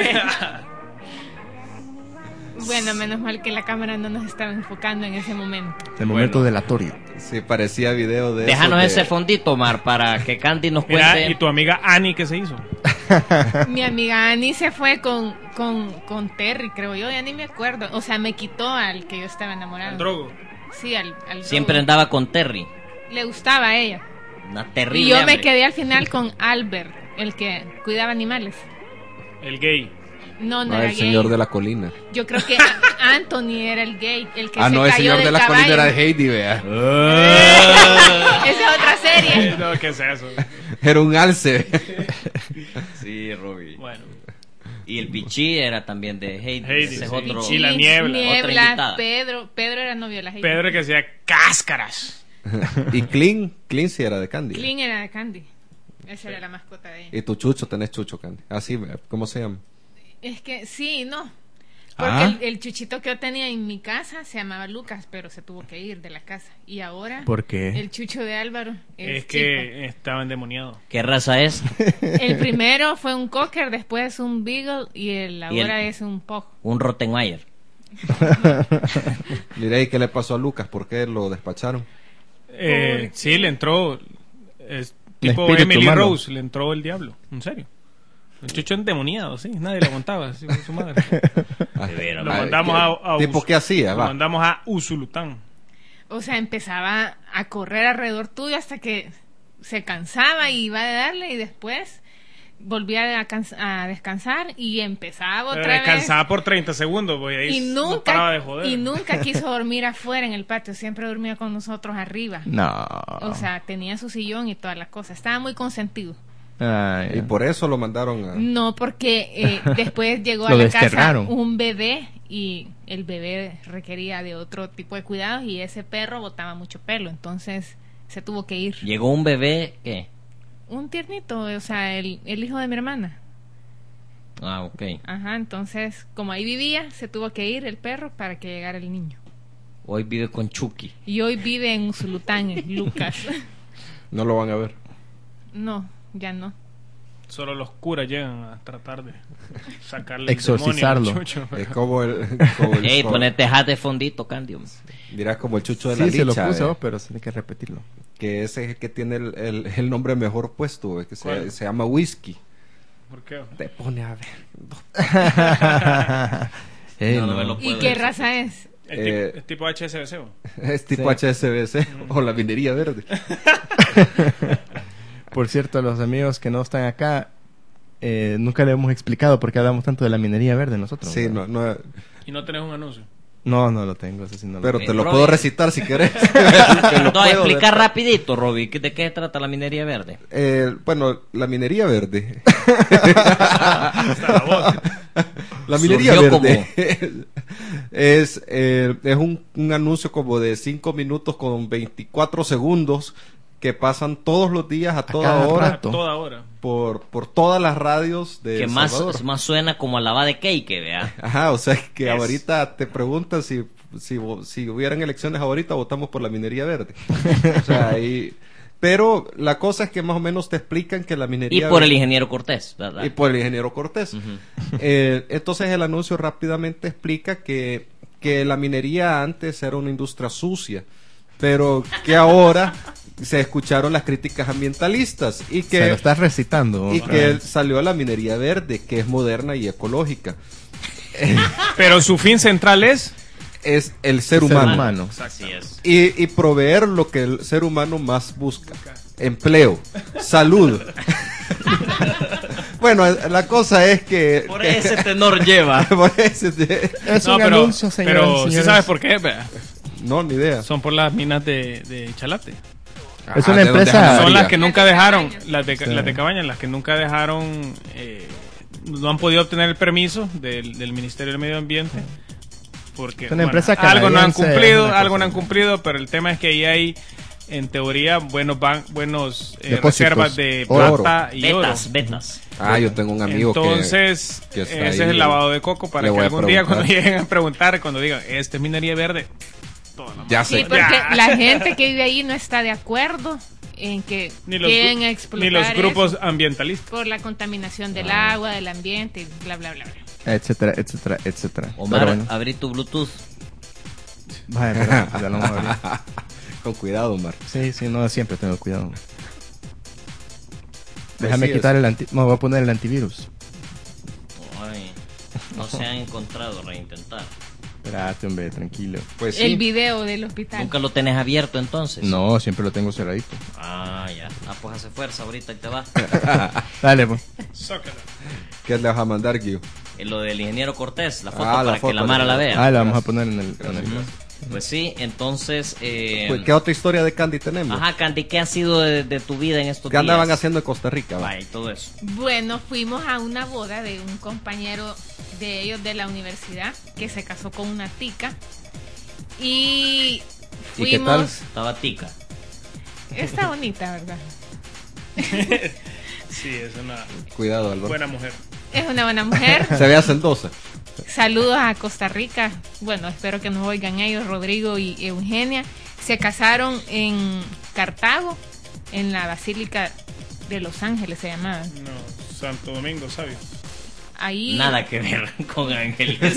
Bueno, menos mal que la cámara no nos estaba enfocando en ese momento. El momento Bueno. delatorio. Sí, parecía video de Déjanos esos de- ese fondito, Omar, para que Candy nos Mira, cuente. y tu amiga Annie, ¿qué se hizo? Mi amiga Annie se fue con, con, con Terry, creo yo, ya ni me acuerdo. O sea, me quitó al que yo estaba enamorado. El drogo. Sí, al, al Siempre drogo. andaba con Terry. Le gustaba a ella. Una terrible. Y yo me hambre. quedé al final con Albert, el que cuidaba animales. El gay. No, no Ah, era el gay. señor de la colina. Yo creo que a- Anthony era el gay, el que Ah, se no, el cayó señor del de la caballo. colina era de Heidi, vea. Esa es otra serie. No, ¿qué es eso? Era un alce. Sí, Robbie. Bueno. Y el Pichi era también de Heidi. Heidi, Ese es sí. otro. Y la niebla. Otra Niebla, invitada. Pedro. Pedro era novio de la Heidi. Pedro que hacía cáscaras. Y Clean, Clean sí era de Candy. Clean era de Candy. Esa era la mascota de ella. Y tu chucho, tenés chucho Candy. Así, vea, ¿cómo se llama? Es que sí, no. Porque Ah. el, el chuchito que yo tenía en mi casa se llamaba Lucas, pero se tuvo que ir de la casa. Y ahora ¿Por qué? el chucho de Álvaro es, Es que estaba endemoniado. ¿Qué raza es? chico. El primero fue un cocker, después un beagle y el ahora el- es un pug. Un Rottenmeier. Diré, ¿y qué le pasó a Lucas? ¿Por qué lo despacharon? Eh, Por- sí, le entró. Es tipo espíritu Emily malo. Rose, le entró el diablo. En serio. El chucho endemoniado, sí. Nadie lo aguantaba. Así con su madre. Ah, De veras, Lo ah, mandamos ¿qué- a, a ¿Tipo Us- qué hacía? Lo Va. mandamos a Usulután. O sea, empezaba a correr alrededor tuyo hasta que se cansaba y iba a darle y después volvía a, cansa- a descansar y empezaba otra Pero vez. descansaba por treinta segundos, voy ahí. Y no paraba nunca, de joder. y nunca quiso dormir afuera en el patio, siempre dormía con nosotros arriba. No. O sea, tenía su sillón y todas las cosas. Estaba muy consentido. Ay, Y por eso lo mandaron a... No, porque eh, después llegó a Lo la desterraron. casa un bebé y el bebé requería de otro tipo de cuidados y ese perro botaba mucho pelo, entonces se tuvo que ir. Llegó un bebé, ¿qué? Un tiernito, o sea, el, el hijo de mi hermana. Ah, ok. Ajá, entonces, como ahí vivía, se tuvo que ir el perro para que llegara el niño. Hoy vive con Chucky. Y hoy vive en Usulután, en Lucas. No lo van a ver. No, ya no. Solo los curas llegan a tratar de sacarle Exorcizarlo. el demonio al chucho. Es como el... Como el Ey, como- ponete hat de fondito, Candio. dirás como el chucho de sí, la se lo licha, puse, eh, vos, pero tiene que repetirlo. que ese es el que tiene el, el, el nombre mejor puesto, eh, que se, ¿Cuál? se llama whisky. ¿Por qué? Te pone a ver. Ey, No, no no. me lo ¿Y puedo qué decir. raza es? Es, Eh, tipo, es tipo H S B C. ¿o? Es tipo Sí. H S B C o la minería verde. Por cierto, a los amigos que no están acá, eh, nunca le hemos explicado por qué hablamos tanto de la minería verde nosotros. Sí, ¿no? no, no, Y no tenés un anuncio. No, no lo tengo, ese sí no lo pero tengo. te lo Bro, puedo eh. recitar si querés. Te lo No, puedo explicar dar. rapidito, Robbie, ¿de qué se trata la minería verde? Eh, bueno, la minería verde. Hasta la voz. La minería Surgió verde es, eh, es un, un anuncio como de cinco minutos con veinticuatro segundos que pasan todos los días a toda cada hora A rato. toda hora. por, por todas las radios de Que El más, Salvador. más suena como a la va de cake, vea. Ajá, o sea que Es- ahorita te preguntan si, si, vo- si hubieran elecciones ahorita, votamos por la minería verde. O sea, ahí... Pero la cosa es que más o menos te explican que la Y minería por el verde- ingeniero Cortés, ¿verdad? y por el ingeniero Cortés. Ujú. Eh, entonces el anuncio rápidamente explica que, que la minería antes era una industria sucia, pero que ahora se escucharon las críticas ambientalistas y Se lo que, estás recitando. y otra que vez. salió la minería verde, que es moderna y ecológica. Pero su fin central es... Es el ser Ser humano. humano. Así es. Y, y proveer lo que el ser humano más busca: empleo, salud. Bueno, la cosa es que Por ese tenor lleva. por ese te- Es No, un pero, anuncio, señoras y pero sí señores. sabes por qué, vea. no, ni idea. Son por las minas de, de Chalate. Es Ah, una ¿de dónde empresa- es Ana Son María? las que nunca dejaron, las de, Sí. las de Cabañas, las que nunca dejaron, eh, no han podido obtener el permiso del, del Ministerio del Medio Ambiente. Porque Es una empresa algo no han canadiense, cumplido, una algo cosa. no han cumplido, pero el tema es que ahí hay, en teoría, buenos ban- buenos eh, Depósitos. reservas de Oro. plata y oro. Betas, betas. Ah, yo tengo un amigo Entonces, que está ese ahí. es el lavado de coco para Le que voy a algún día preguntar. cuando lleguen a preguntar, cuando digan, este es minería verde, todo lo que ya Sí, sé. porque Ya. la gente que vive ahí no está de acuerdo en que ni los, quieren gru- explotar ni los grupos eso ambientalistas. por la contaminación del agua, del ambiente, y bla, bla, bla, bla. Etcétera, etcétera, etcétera. Omar, Pero bueno. abrí tu Bluetooth. Vaya, pero ya lo vamos a abrir. Con cuidado, Omar. Sí, sí, no, siempre tengo cuidado. Déjame Así es. quitar el anti... No, voy a poner el antivirus. Ay, no se han encontrado, reintentar. Espérate, hombre, tranquilo. Pues El sí. video del hospital. ¿Nunca lo tenés abierto entonces? No, siempre lo tengo cerradito. Ah, ya. Ah, pues hace fuerza ahorita y te va. Dale, pues. Zócalo. ¿Qué le vas a mandar, Guido? Eh, Lo del ingeniero Cortés, la foto Ah, la para foto, que la Mara la la- vea. Ah, la vamos a poner en el... en el- Pues sí, entonces... Eh, Pues, ¿qué otra historia de Candy tenemos? Ajá, Candy, ¿qué ha sido de, de tu vida en estos ¿Qué días? andaban haciendo en Costa Rica? va? Vaya, y todo eso. Bueno, fuimos a una boda de un compañero de ellos de la universidad que se casó con una tica y ¿Y qué tal? fuimos. Estaba tica. Está bonita, ¿verdad? Sí, es una Cuidado, Álvaro. buena mujer. Es una buena mujer. Se ve hacendosa. Saludos a Costa Rica. Bueno, espero que nos oigan ellos, Rodrigo y Eugenia. Se casaron en Cartago, en la Basílica de Los Ángeles se llamaba. No, Santo Domingo, sabio. Ahí. Nada que ver con Ángeles.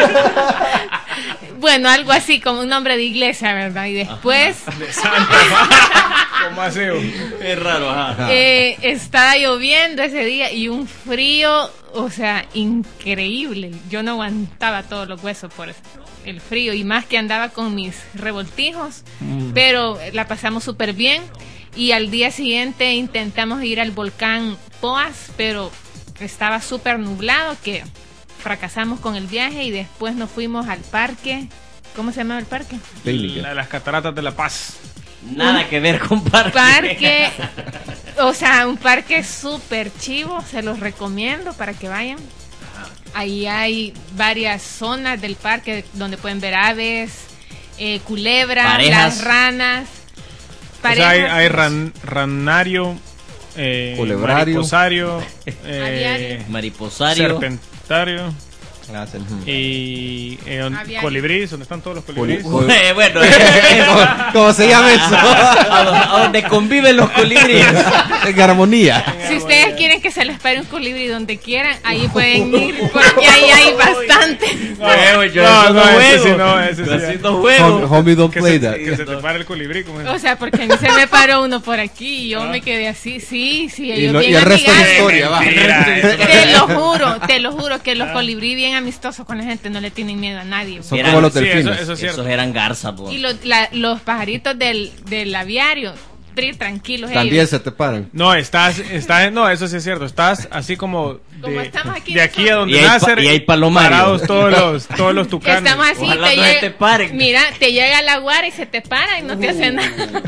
Bueno, algo así como un nombre de iglesia, ¿verdad? Y después De Santo. ¿Cómo así? Es raro, ajá. eh, estaba lloviendo ese día y un frío, o sea, increíble. Yo no aguantaba todos los huesos por el frío y más que andaba con mis revoltijos, pero la pasamos súper bien y al día siguiente intentamos ir al volcán Poas, pero estaba súper nublado que fracasamos con el viaje y después nos fuimos al parque. ¿Cómo se llama el parque? La, las Cataratas de la Paz. Nada que ver con parque. Parque, o sea, un parque súper chivo, se los recomiendo para que vayan. Ahí hay varias zonas del parque donde pueden ver aves, eh, culebras, Parejas. las ranas. O Parejas. sea, hay, hay ran, ranario, eh, Culebrario. mariposario, eh, Aviario. Mariposario. serpentario Ah, sí. y eh, on- Aviario. colibríes, ¿dónde están todos los colibríes? Coli- Eh, bueno, ¿Cómo, cómo se llama eso? a, donde- a donde conviven los colibríes. En armonía. Si ustedes quieren que se les pare un colibrí donde quieran, ahí pueden ir porque ahí hay bastante. Huevo, yo No, eso no, ese juego. sí no, ese Yo sí. así no Homie, juego. homie, don't Que play se, that. que se te para el colibrí. ¿cómo es? O sea, porque a mí se me paró uno por aquí y yo me quedé así. Sí, sí, Y, ellos lo- y bien el resto de la amigables. historia, va. Mentira, eso no Te es. lo juro, te lo juro que los colibrí bien amistosos con la gente no le tienen miedo a nadie. Son Eran- como los Sí, eso, delfines. eso es cierto. Esos eran garzas, po. Y los, la- los pajaritos del, del aviario, tri- tranquilos También ellos. se te paran. No, estás, estás, no, eso sí es cierto. Estás así como Como de, estamos aquí de aquí a donde Y hay pa- Nasser, y hay palomario. parados todos los, todos los tucanes. Estamos así, Ojalá te no llega- se te paren. mira, te llega la guara y se te para y no te hace nada.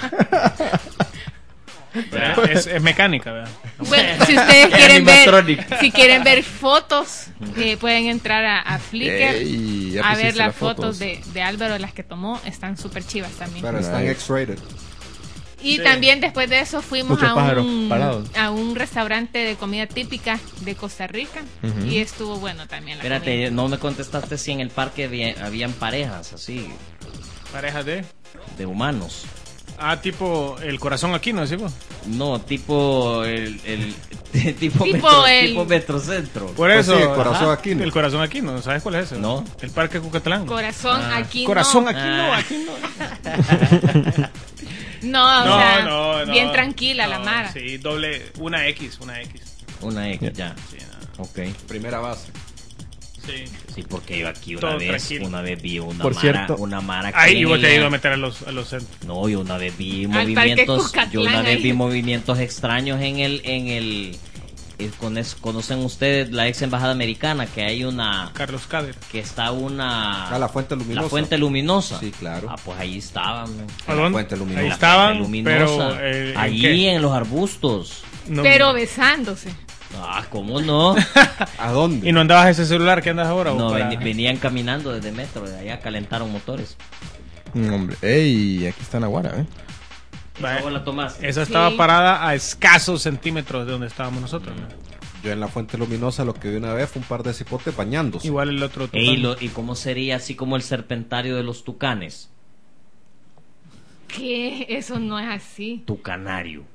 ¿Verdad? Es, es mecánica, ¿verdad? Bueno, si ustedes quieren ver, Animatronic. si quieren ver fotos, eh, pueden entrar a, a Flickr Ey, ya a ver pusiste las las fotos, fotos. de, de Álvaro, las que tomó, están súper chivas también. Pero están Nice. X-rated. Y Sí. también después de eso fuimos Muchos a pájaros un, parados. a un restaurante de comida típica de Costa Rica Ujú. y estuvo bueno también la Espérate, comida. no me contestaste si en el parque había- habían parejas así, Parejas de. de humanos. Ah, tipo el corazón aquí, ¿no decimos? No, tipo el, el tipo, Tipo metro, el- tipo Metrocentro. Por Pues eso. sí, el corazón ajá, aquí, ¿no? El corazón aquí, ¿no? ¿Sabes cuál es ese? No. El Parque Cucatlán. Corazón Ah. aquí Corazón no. aquí Ah. no, aquí no. No, o No, sea, no, no. bien tranquila la No, Mara. Sí, doble, una X, una X. Una X, ya. Sí, no. Ok. Primera base. Sí. Sí, porque yo aquí una Todo vez, tranquilo. una vez vi una Por mara, cierto. una mara que Ahí vos te has ella- ido a meter a los, a los centros. No, yo una vez vi Al parque movimientos, Cucatlán yo una vez ahí. vi movimientos extraños en el, en el, eh, con es- conocen ustedes la ex embajada americana que hay una, Carlos Cader. que está una, Ah, la fuente luminosa. la fuente luminosa. Sí, claro. Ah, pues ahí estaban. ¿A la dónde? fuente luminosa. Ahí La estaban, Fuente luminosa. pero eh, ¿en Allí qué? en los arbustos. No. Pero besándose. Ah, ¿cómo no? ¿A dónde? ¿Y no andabas ese celular que andas ahora? o No, para- veni- venían caminando desde metro, de allá calentaron motores. Mm, hombre, ey, aquí está Naguara, ¿eh? Vaya. ¿Cómo la tomaste? Esa Sí. estaba parada a escasos centímetros de donde estábamos nosotros. ¿no? Yo en la fuente luminosa lo que vi una vez fue un par de cipotes bañándose. Igual el otro. Ey, tucán. lo- ¿Y cómo sería así como el serpentario de los tucanes? ¿Qué? Eso no es así. Tucanario.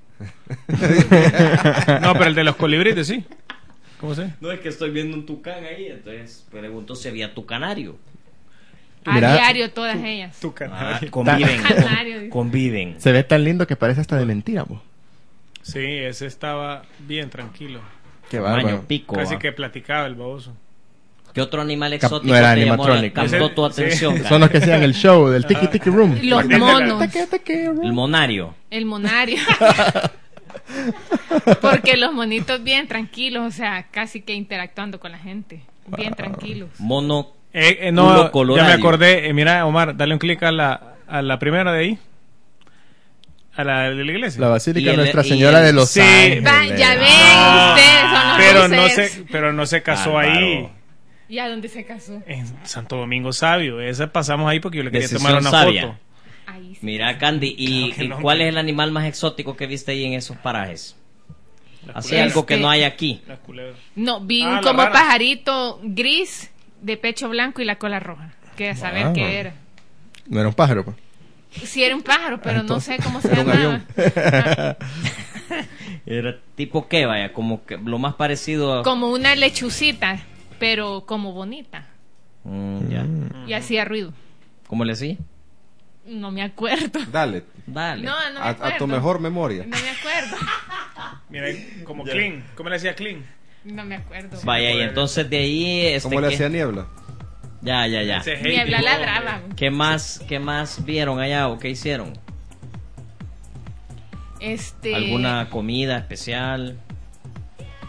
No, pero el de los colibríes, sí. ¿Cómo se? No, es que estoy viendo un tucán ahí, entonces pregunto si había tucanario. A Mira. diario todas ellas. Tu Ah, canal. conviven, Tucanario, con- dice. conviven. Se ve tan lindo que parece hasta de mentira, bo. Sí, ese estaba bien tranquilo. Qué Tamaño bárbaro. pico. Casi ah. que platicaba el baboso. ¿Qué otro animal Cap- exótico no era te llamó la- animatronic. captó Ese- tu atención? sí. Cara? Son los que hacían el show del Tiki Tiki Room. Los Guardián de la- monos. Tiki Tiki Room. El monario. El monario. Porque los monitos bien tranquilos, o sea, casi que interactuando con la gente. Bien tranquilos. Mono. Eh, eh, Culo no, ya colorario. me acordé. Eh, mira, Omar, dale un clic a la, a la primera de ahí. A la de la iglesia. La Basílica Y el- Nuestra y Señora el- de los Sí. Ángeles. Va, ya ven, Ah, ustedes son los pero no losers. se, pero no se casó Bárbaro. ahí. ¿Y a dónde se casó? En Santo Domingo Sabio. Esa pasamos ahí porque yo le quería Decisión tomar una sabia. foto. Ahí sí. Mira, Candy, ¿y, Claro que y no, cuál hombre. es el animal más exótico que viste ahí en esos parajes? Así culebras. algo que Este- no hay aquí. Las culebras. No, vi Ah, un la como rana. pajarito gris de pecho blanco y la cola roja. Que a saber Wow. qué era. No era un pájaro, pues. Sí era un pájaro, pero no sé cómo se Era un llamaba. avión. Era tipo qué, vaya, como que lo más parecido a... Como una lechucita, pero como bonita. Mm, ya. Y hacía ruido. ¿Cómo le decía? No me acuerdo. Dale. Dale. No, no me A, acuerdo. a tu mejor memoria. No me acuerdo. Mira, como clean. ¿Cómo le decía clean? No me acuerdo. Vaya, y entonces de ahí... Este, ¿Cómo le ¿qué? hacía niebla? Ya, ya, ya. Ese Niebla hate, ladraba. ¿Qué más, qué más vieron allá o qué hicieron? Este. ¿Alguna comida especial?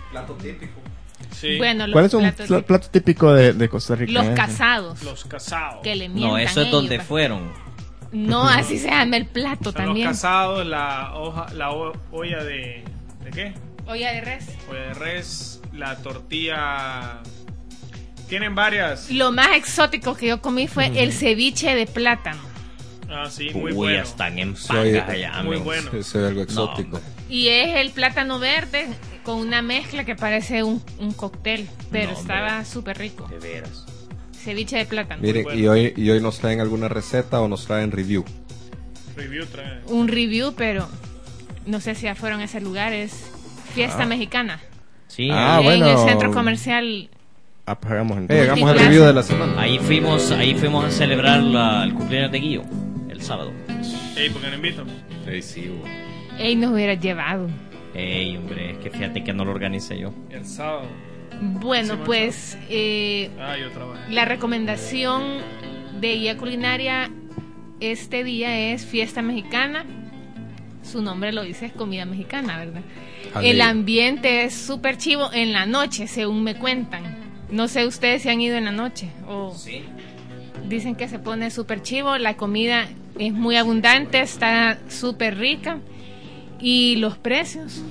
Plato típico. Sí. Bueno, los ¿Cuál es un platos pl- de- plato típico de, de Costa Rica? los eh? casados. Los casados. Que le mientan No, eso es ellos, donde va. fueron. No, así se llama el plato Son también. los casados, la hoja, la ho- olla de... ¿De qué? Olla de res. Olla de res, la tortilla... Tienen varias. Lo más exótico que yo comí fue el ceviche de plátano. Ah, sí, muy Uy, bueno. están en Soy- pangas allá. Muy men. bueno. Eso es algo exótico. Y es el plátano verde con una mezcla que parece un, un cóctel, pero No, estaba hombre. súper rico. De veras. Ceviche de plátano. Miren, bueno. y hoy, y hoy nos traen alguna receta o nos traen review. Review trae. Un review, pero no sé si ya fueron a ese lugar. Es Fiesta Mexicana. Sí, Ah, ahí, en bueno. el centro comercial. Apagamos Eh, entonces. hagamos el Multiclases. review de la semana. ahí fuimos, ahí fuimos a celebrar la- el cumpleaños de Guillo el sábado. Ey, ¿por qué no invitan? Ey, sí, hubo. Ey, nos hubiera llevado. Ey, hombre, es que fíjate que no lo organicé yo. El sábado. Bueno, Sí, pues eh, Ah, yo trabajé. la recomendación de guía culinaria este día es Fiesta Mexicana. Su nombre lo dice, es comida mexicana, ¿verdad? Ale. El ambiente es súper chivo en la noche, según me cuentan. No sé ustedes si han ido en la noche o Sí. dicen que se pone súper chivo. La comida es muy abundante, está súper rica y los precios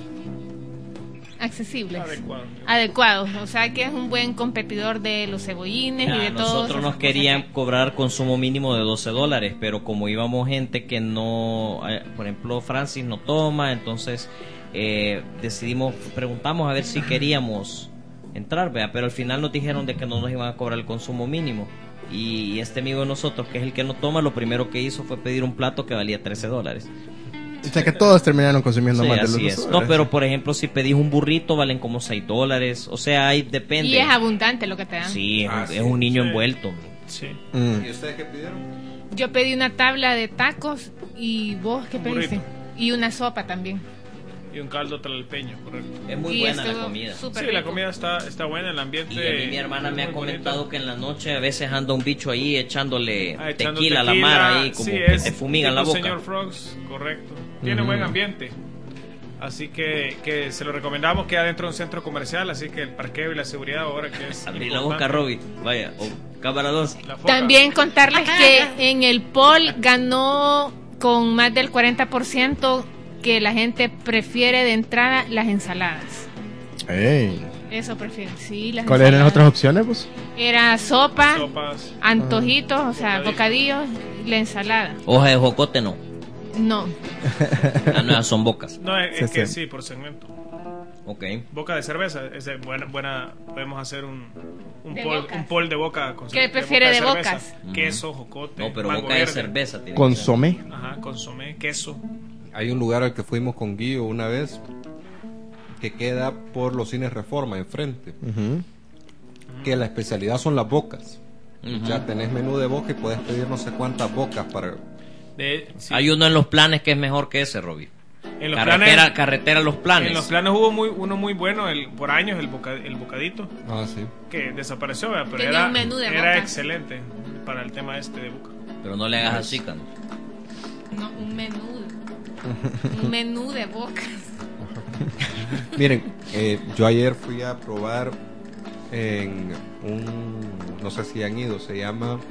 accesibles. Adecuado. Adecuados, o sea que es un buen competidor de los cebollines y A de todos. nosotros nos querían cobrar consumo mínimo de doce dólares, pero como íbamos gente que no, eh, por ejemplo, Francis no toma, entonces eh, decidimos, preguntamos a ver si queríamos entrar, vea, pero al final nos dijeron de que no nos iban a cobrar el consumo mínimo. Y este amigo de nosotros, que es el que no toma, lo primero que hizo fue pedir un plato que valía trece dólares. O sea que todos terminaron consumiendo Sí, más de los así dos es. dólares. No, pero por ejemplo, si pedís un burrito, valen como seis dólares. O sea, ahí depende. Y es abundante lo que te dan. Sí, es, Ah, un- sí, es un niño sí. envuelto. Sí. Mm. ¿Y ustedes qué pidieron? Yo pedí una tabla de tacos y vos qué Un pediste. burrito. Y una sopa también. Y un caldo tlalpeño, correcto. Es muy Y buena la estuvo comida. súper Sí, la rico. comida está, está buena, el ambiente. Y a mí mi hermana me ha muy bonito. comentado que en la noche a veces anda un bicho ahí echándole Ah, echando tequila, a la tequila, mar ahí, como sí, que es te fumigan la tipo boca. Señor Frogs, correcto. Tiene Ujú. buen ambiente. Así que, que se lo recomendamos, queda dentro de un centro comercial, así que el parqueo y la seguridad ahora que es Abrí la importante. boca, Robbie. Vaya, o cámara dos. La foca. También contarles que en el poll ganó con más del cuarenta por ciento que la gente prefiere de entrada las ensaladas. Ey. Eso prefiere, sí. Las ¿Cuáles eran las ensaladas. otras opciones, pues? Era sopa, Sopas. antojitos, o sea, Bocadillos. bocadillos y la ensalada. Hoja de jocote no. No, Las nuevas son bocas. No, es, Sí, es que sí. sí, por segmento. Ok. Boca de cerveza, es de buena, buena. Podemos hacer un, un, De poll, bocas. un poll de boca. Con ¿Qué de prefiere boca de cerveza. bocas? Queso, jocote. No, pero mango boca de verde. cerveza tiene que ser. Consomé. Ajá, consomé, queso. Hay un lugar al que fuimos con Guillo una vez que queda por los cines Reforma enfrente. Ujú. Que la especialidad son las bocas. Ujú. Ya tenés menú de boca y puedes pedir no sé cuántas bocas para... De, sí. Hay uno en los planes que es mejor que ese, Robbie. en los Carretera, planes, carretera Los Planes. en los planes hubo muy, uno muy bueno, el, por años, el, boca, el bocadito, Ah, sí. que desapareció, ¿verdad? pero Tenía era, un menú de era boca. excelente para el tema este de boca. Pero no le hagas así, Cano. no, un menú. Un menú de bocas. Miren, eh, yo ayer fui a probar en un... No sé si han ido, se llama...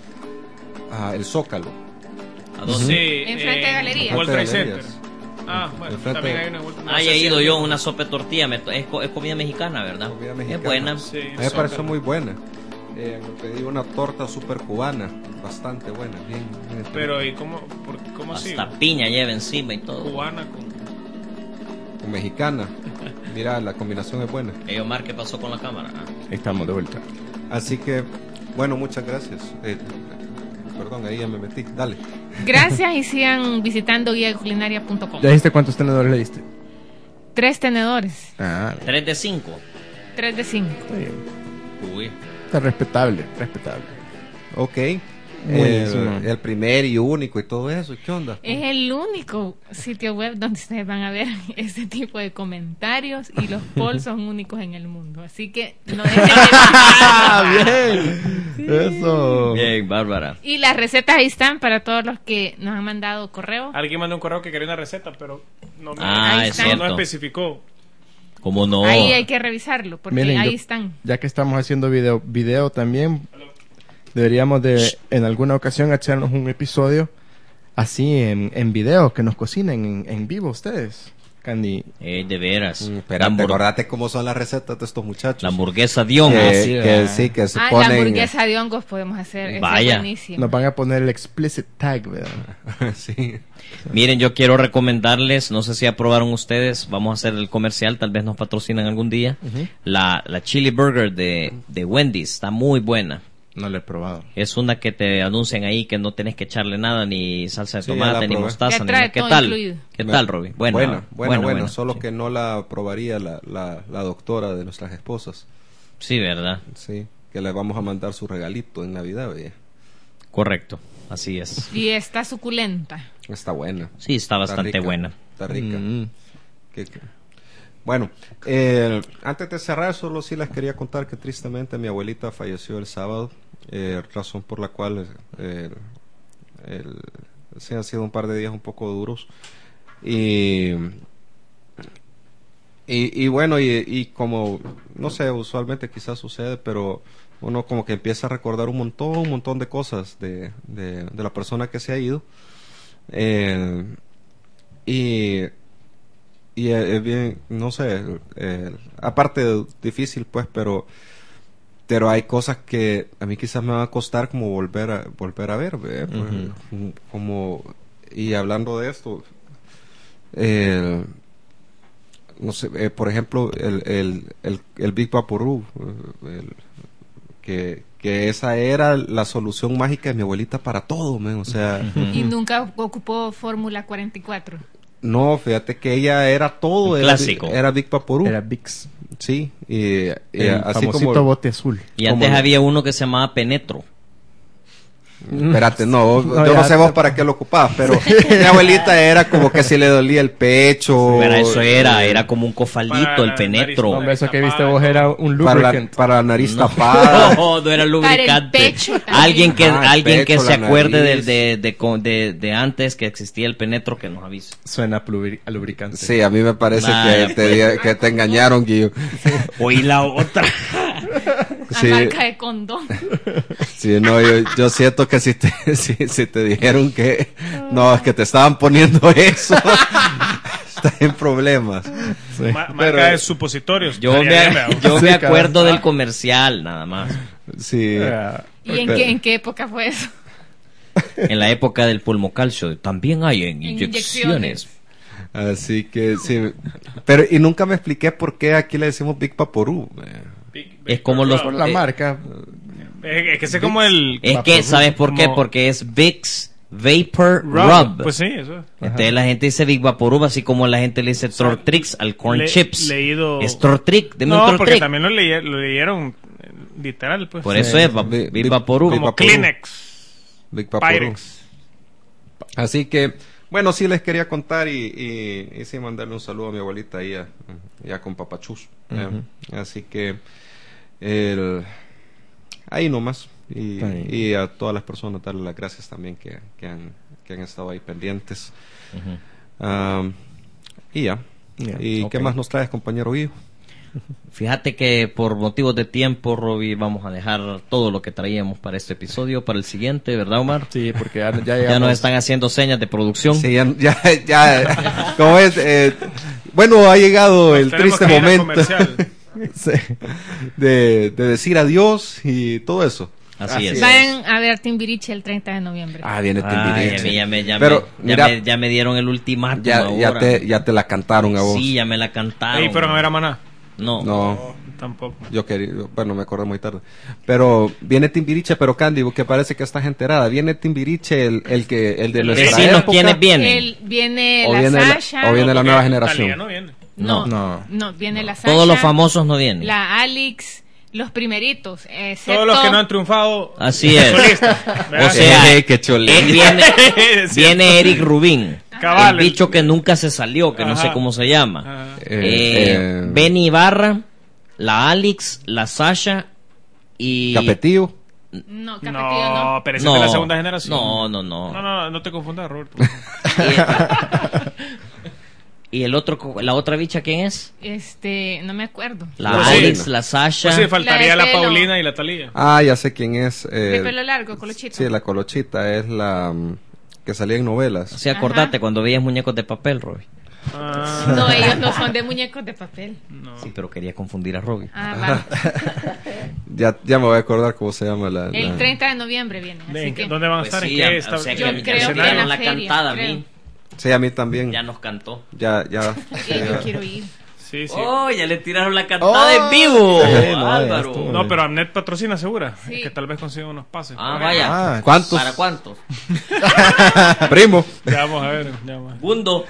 ah, el Zócalo. ¿A dónde? Sí, Enfrente de Galerías. World Enfrente Trade de Center. Galerías. Ah, bueno, Enfrente también de- hay una World- no Ah, sé ya he si ido es- yo, una sopa de tortilla. me to- es, co- es comida mexicana, ¿verdad? Comida Es mexicana. buena. Sí, A mí me Zócalo. pareció muy buena. Eh, me pedí una torta super cubana, bastante buena, bien, bien Pero, ¿y cómo, por, cómo así? Hasta piña lleva encima y todo. Cubana con... con mexicana. Mira, la combinación es buena. Ey, Omar, ¿qué pasó con la cámara? Ah. Ahí estamos de vuelta. Así que, bueno, muchas gracias. Eh, perdón, ahí ya me metí. Dale. Gracias y sigan visitando guía culinaria punto com. ¿Ya dijiste cuántos tenedores le diste? Tres tenedores, Ah, tres de cinco. tres de cinco. está bien. Uy. Está respetable, respetable. Ok. Buenísimo. Eh, el primer y único y todo eso. ¿Qué onda? Es el único sitio web donde ustedes van a ver este tipo de comentarios y los polls son únicos en el mundo. Así que no dejen de ¡Ah, bien! Eso. Bien, Bárbara. Y las recetas ahí están para todos los que nos han mandado correo. Alguien mandó un correo que quería una receta, pero no, me, Ah, Ahí es está. no, no cierto. especificó. ¿Cómo no? Ahí hay que revisarlo, porque Miren, ahí yo- están. Ya que estamos haciendo video, video también, deberíamos de en alguna ocasión echarnos un episodio así en, en video, que nos cocinen en, en vivo ustedes, Candy. Eh, de veras. Mm, La Espérate, hambur- acordate cómo son las recetas de estos muchachos. La hamburguesa de hongos. que, sí, que ¿verdad? sí, que se Ah, la ponen. hamburguesa de hongos podemos hacer. esa es Vaya. buenísima. Nos van a poner el explicit tag, ¿verdad? sí. Miren, yo quiero recomendarles, no sé si aprobaron ustedes, vamos a hacer el comercial, tal vez nos patrocinan algún día. la, la chili burger de, de Wendy's está muy buena. No lo he probado. Es una que te anuncian ahí que no tenés que echarle nada, ni salsa de Sí, ya tomate, la ni probé. mostaza, Ya ni trae nada. ¿Qué todo tal? incluido. ¿Qué tal, Robbie? Buena, Buena, buena, buena, solo sí. que no la probaría la, la, la doctora de nuestras esposas. Sí, ¿verdad? Sí, que le vamos a mandar su regalito en Navidad, ¿ve? Correcto, así es. Y está suculenta. Está buena. Sí, está bastante rica, buena. Está rica. Mm. Que- que- Bueno, eh, antes de cerrar, solo sí les quería contar que tristemente mi abuelita falleció el sábado, eh, razón por la cual eh, el- sí han sido un par de días un poco duros. Y, y, y bueno, y, y como, no sé, usualmente quizás sucede, pero uno como que empieza a recordar un montón, un montón de cosas de, de, de la persona que se ha ido. Eh, y y eh, es bien, no sé, eh, aparte de difícil pues, pero pero hay cosas que a mí quizás me van a costar como volver a volver a ver, ¿ve? Pues, Ujú. como y hablando de esto, eh, no sé, eh, por ejemplo el, el, el, el Big Vaporub, eh, el- que que esa era la solución mágica de mi abuelita para todo, man, o sea. Y nunca ocupó Fórmula cuarenta y cuatro. No, fíjate que ella era todo, Un era, clásico. Era Big Vaporub. Era Vix. Sí, y, y El así famosito como. bote azul. Y antes como- había uno que se llamaba Penetro. Espérate, no, No, yo ya- no sé vos para qué lo ocupabas, pero mi abuelita era como que si le dolía el pecho. Pero eso era, eh, era como un cofaldito, Para el la Penetro. nariz, Hombre, eso que viste vos era un para la, lubricant. para la nariz No. tapada. No, no era Para el lubricante. pecho también. Alguien que, Ah, el alguien que pecho, se la acuerde de, nariz. de, de, con- de- de antes que existía el Penetro, que nos avise. Suena a plubri- a lubricante. Sí, a mí me parece Vaya, que, te, di- que te engañaron, Guillo. Oí la otra. A Sí. marca de condón. Sí, no, yo, yo siento que si te, si, si te dijeron que no, es que te estaban poniendo eso, estás en problemas. Ma- marca Pero- de supositorios. Yo Estaría me, bien, ¿verdad? yo Sí, me cabrón. acuerdo del comercial, nada más. Sí. Ah, ¿Y en qué, en qué época fue eso? En la época del pulmocalcio. También hay en Inyecciones. inyecciones. Así que sí. Pero, y nunca me expliqué por qué aquí le decimos Big Vaporub. eh. Big- Es como los... por la eh, marca. Es, es que sé como el Es que, ¿sabes por qué? Como- Porque es Vicks Vapor rub. Rub. Pues sí, eso. Entonces la gente dice Big Vaporub, así como la gente le dice Tortrix al corn le- chips. leído- Es Tortric, deme un No, porque Tortric. también lo, leí- lo leyeron eh, literal, pues. Por eso es va- Big- Big Big- Vaporub. Big Como Vaporub. Kleenex, Big Vaporub. Pyrex. Así que, bueno, sí les quería contar y, y, y sí mandarle un saludo a mi abuelita ahí, a- ya con Papachus. eh. Así que, el, ahí nomás. Y, Está bien. y a todas las personas darle las gracias también que, que, han, que han estado ahí pendientes. Am, y ya. Ya, ¿Y qué ok. más nos traes, compañero Guido? Fíjate que por motivos de tiempo, Robbie, vamos a dejar todo lo que traíamos para este episodio, para el siguiente, ¿verdad, Omar? Sí, porque ya, ya Ya llegamos. nos están haciendo señas de producción. Sí, ya, ya, ya como es, eh, bueno, ha llegado el Tenemos triste que ir a momento comercial. sí, de, de decir adiós y todo eso. Así, Así es. es. Van a ver Timbiriche el treinta de noviembre. Ah, viene Ay, Timbiriche. ya me, ya me- Pero, ya mira, me- ya me dieron el ultimátum ya, ya, ahora. te, ya te la cantaron a vos. Sí, ya me la cantaron. Ahí fueron a ver a Maná. No. No, Tampoco. yo quería, bueno, me acordé muy tarde. Pero viene Timbiriche, pero Candy, que parece que estás enterada. Viene Timbiriche, el, el que, el de nuestra Vecinos, época. ¿quiénes vienen? Él viene O la viene la- Sasha. o viene la Porque nueva Talía generación. no viene. No, No. no, viene la Sasha. Todos los famosos no vienen. La Alex, los primeritos. Excepto... Todos los que no han triunfado. Así es. solistas, ¿verdad? O sea, Eh, qué chole. eh, viene, Es viene Eric Rubín. Cabal, el bicho que nunca se salió, que no Ajá. sé cómo se llama. Ajá. Eh, Eh, eh, Benny Ibarra, la Alex, la Sasha y... Capetillo. No, Capetillo no. No, pero ese es de la segunda generación. No, no, no. No, no, no te confundas, Roberto. ¿Y el otro, co- la otra bicha quién es? Este, no me acuerdo. La Pues Alex, sí. la Sasha. Pues sí, faltaría La la, de pelo. Paulina y la Talía. Ah, ya sé quién es. De eh, pelo largo, colochito. sí, la Colochita, es la mm, que salía en novelas. O sea, acordate Ajá. cuando veías muñecos de papel, Robbie. Ah, No, ellos no son de muñecos de papel. no. Sí, pero quería confundir a Robbie. Ah, va. Ya, ya me voy a acordar cómo se llama la... El la- treinta de noviembre viene. ¿De- Así que ¿Dónde van a Pues estar? sí, ¿En qué a- está- o sea, que Yo a mí creo ya me que en dieron la la feria, cantada a creo. mí. Sí, a mí también. Ya nos cantó. Ya, ya. Sí, yo quiero ir. Sí, sí. Oh, ya le tiraron la cantada en vivo. Sí, no, ya Álvaro. estuvo. No, pero Amnet patrocina, segura. Sí. Que tal vez consiga unos pases. Ah, Por ahí. vaya. Ah, ¿Cuántos? ¿Para cuántos? Primo. Ya vamos a ver. Ya vamos a ver. Bundo.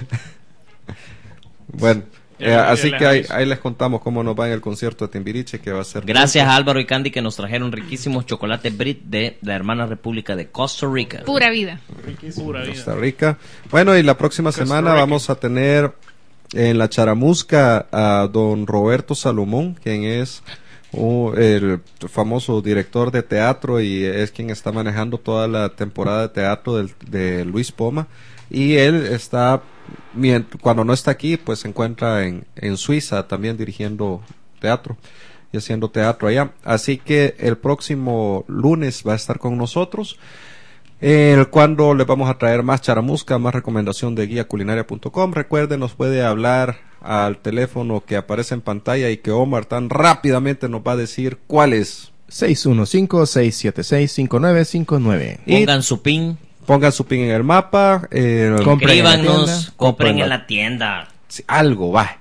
Bueno, Ya, eh, ya así les que ahí, aviso. ahí les contamos cómo nos va en el concierto de Timbiriche, que va a ser... Gracias a Álvaro y Candy que nos trajeron riquísimos chocolates Brit de la hermana República de Costa Rica. Pura vida. Pura vida. Costa Rica. Bueno, y la próxima Costa semana Rica. vamos a tener en la Charamusca a don Roberto Salomón, quien es uh, el famoso director de teatro y es quien está manejando toda la temporada de teatro del- de Luis Poma. Y él está, mient- cuando no está aquí, pues se encuentra en, en Suiza también dirigiendo teatro y haciendo teatro allá. Así que el próximo lunes va a estar con nosotros. Eh, cuando les vamos a traer más charamusca, más recomendación de guía culinaria punto com. Recuerden, nos puede hablar al teléfono que aparece en pantalla y que Omar tan rápidamente nos va a decir cuál es. seis uno cinco, seis siete seis, cinco nueve cinco nueve. Y Pongan su pin. pongan su pin en el mapa. eh, Compren en la Escríbanos. tienda, Compren compren en la- la tienda. sí, algo, va.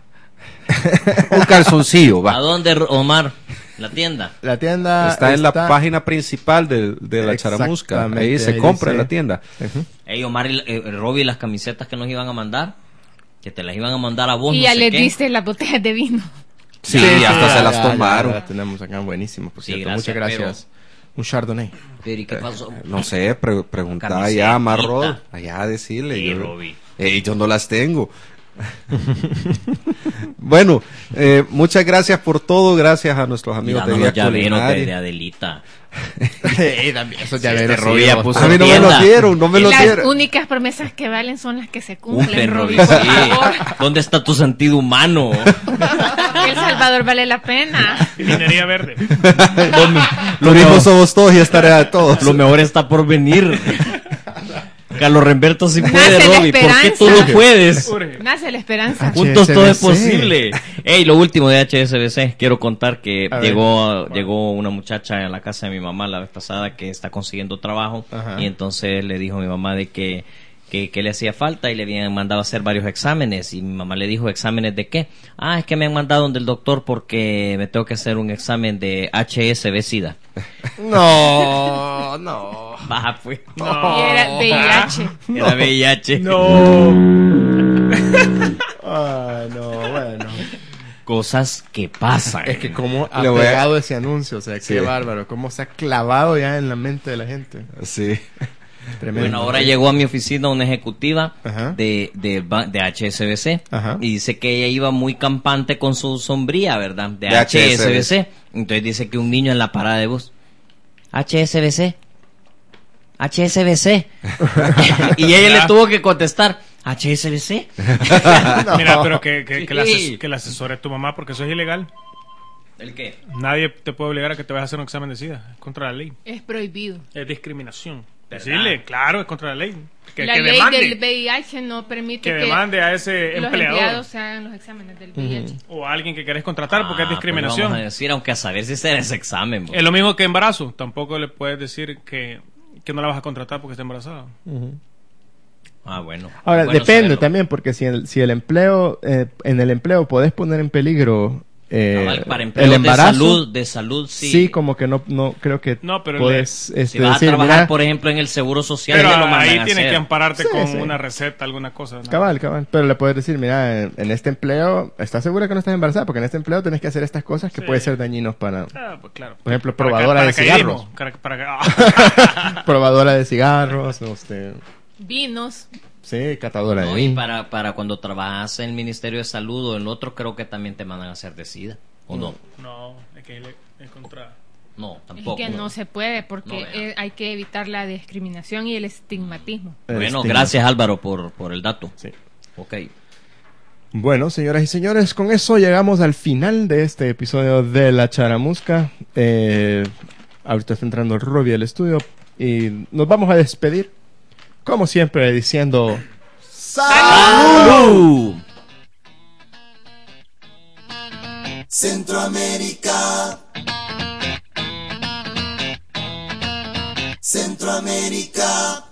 Un calzoncillo, ¿A va. dónde, Omar? La tienda. La tienda Está en la página principal de, de la charamusca. Exactamente, Ahí se ahí compra en dice- la tienda. Ujú. Ey, Omar y eh, Robbie, las camisetas que nos iban a mandar, que te las iban a mandar a vos. Y no ya sé les qué. diste las botellas de vino. Sí, Sí, hasta sí, se ya, las ya, tomaron. ya las tenemos acá, buenísimo, por Sí, cierto. gracias, Muchas gracias. Un Chardonnay. Pero, ¿y qué pasó? No sé, pre preguntar Camisetita. allá a Marrod, allá a decirle. Sí, yo, Robbie. Ey, yo no las tengo. Bueno, eh, muchas gracias por todo, gracias a nuestros amigos de Mirando Vía los llaveros de, Culinaria. de Adelita. Esos Sí, llaveros, este sí, Robbie ya vos. puso A mí no me tienda. lo dieron, no me lo Las dieron. únicas promesas que valen son las que se cumplen, Cumplen, Robbie, Robbie, por sí. favor. ¿Dónde está tu sentido humano? El Salvador vale la pena. Minería verde. Lo mismo somos todos y es tarea de todos. Lo mejor está por venir. Carlos Remberto sí puede, Nace la Robbie. ¿Por qué tú no esperanza. puedes? Urge. Nace la esperanza. Juntos todo es H S B C. posible. Ey, lo último de H S B C. Quiero contar que A ver. llegó llegó una muchacha a la casa de mi mamá la vez pasada que está consiguiendo trabajo. Ajá. Y entonces le dijo a mi mamá de que, que, que le hacía falta y le habían mandado a hacer varios exámenes. Y mi mamá le dijo, ¿exámenes de qué? Ah, es que me han mandado donde el doctor porque me tengo que hacer un examen de H S V SIDA. No, no. Baja, pues. Y era V I H. Era V I H. No. Ah, no, bueno. Cosas que pasan. Es que cómo ha Le voy a- pegado ese anuncio, o sea, Sí. qué bárbaro, cómo se ha clavado ya en la mente de la gente. Sí. Tremendo. Bueno, ahora llegó a mi oficina una ejecutiva Ajá. de, de, ba- de H S B C Ajá. y dice que ella iba muy campante con su sombría, ¿verdad? De, De H S B C. Entonces dice que un niño en la parada de bus, H S B C, H S B C. Y ella le tuvo que contestar, H S B C. Mira, pero que, que, que, la Sí. ases- que la asesore tu mamá porque eso es ilegal. ¿El qué? Nadie te puede obligar a que te vayas a hacer un examen de SIDA. Es contra la ley. Es prohibido. Es discriminación. ¿Verdad? Decirle, claro, es contra la ley. Que, la que ley demande, del V I H no permite que que, demande a ese los empleador empleados se hagan los exámenes del V I H. o a alguien que querés contratar porque Ah, es discriminación. pues vamos a decir, aunque a saber si será ese examen. vos. Es lo mismo que embarazo. Tampoco le puedes decir que, que no la vas a contratar porque está embarazada. Ah, bueno. Ahora, Bueno depende saberlo. también, porque si el, si el empleo, eh, en el empleo podés poner en peligro eh, Cabal, para empleos el embarazo, de salud, de salud sí. sí, como que no, no creo que No, pero podés este, Si vas a decir, trabajar, mira, por ejemplo, en el seguro social, Pero ya lo mandan ahí a tienes hacer. que ampararte Sí, con sí. una receta, alguna cosa. ¿no? cabal, cabal, pero le puedes decir, mira, en, en este empleo, ¿estás segura que no estás embarazada? Porque en este empleo tenés que hacer estas cosas que Sí. pueden ser dañinos para, Ah, pues claro. por ejemplo, Para probadora ca- de paracaidismo. cigarros, Para, para, ah. probadora de cigarros, este, Vinos. sí, catadora de No, y vino. para, para cuando trabajas en el Ministerio de Salud o en otro, creo que también te mandan a hacer de SIDA. ¿O no? No, es que le- es contra. No, Es tampoco. que no se puede porque No, vea. eh, hay que evitar la discriminación y el estigmatismo. El Bueno, estigma. gracias Álvaro por, por el dato. Sí. Ok. Bueno, señoras y señores, con eso llegamos al final de este episodio de La Charamusca. Eh, ahorita está entrando Robbie al estudio y nos vamos a despedir, como siempre, diciendo ¡Salud! Centroamérica. Centroamérica.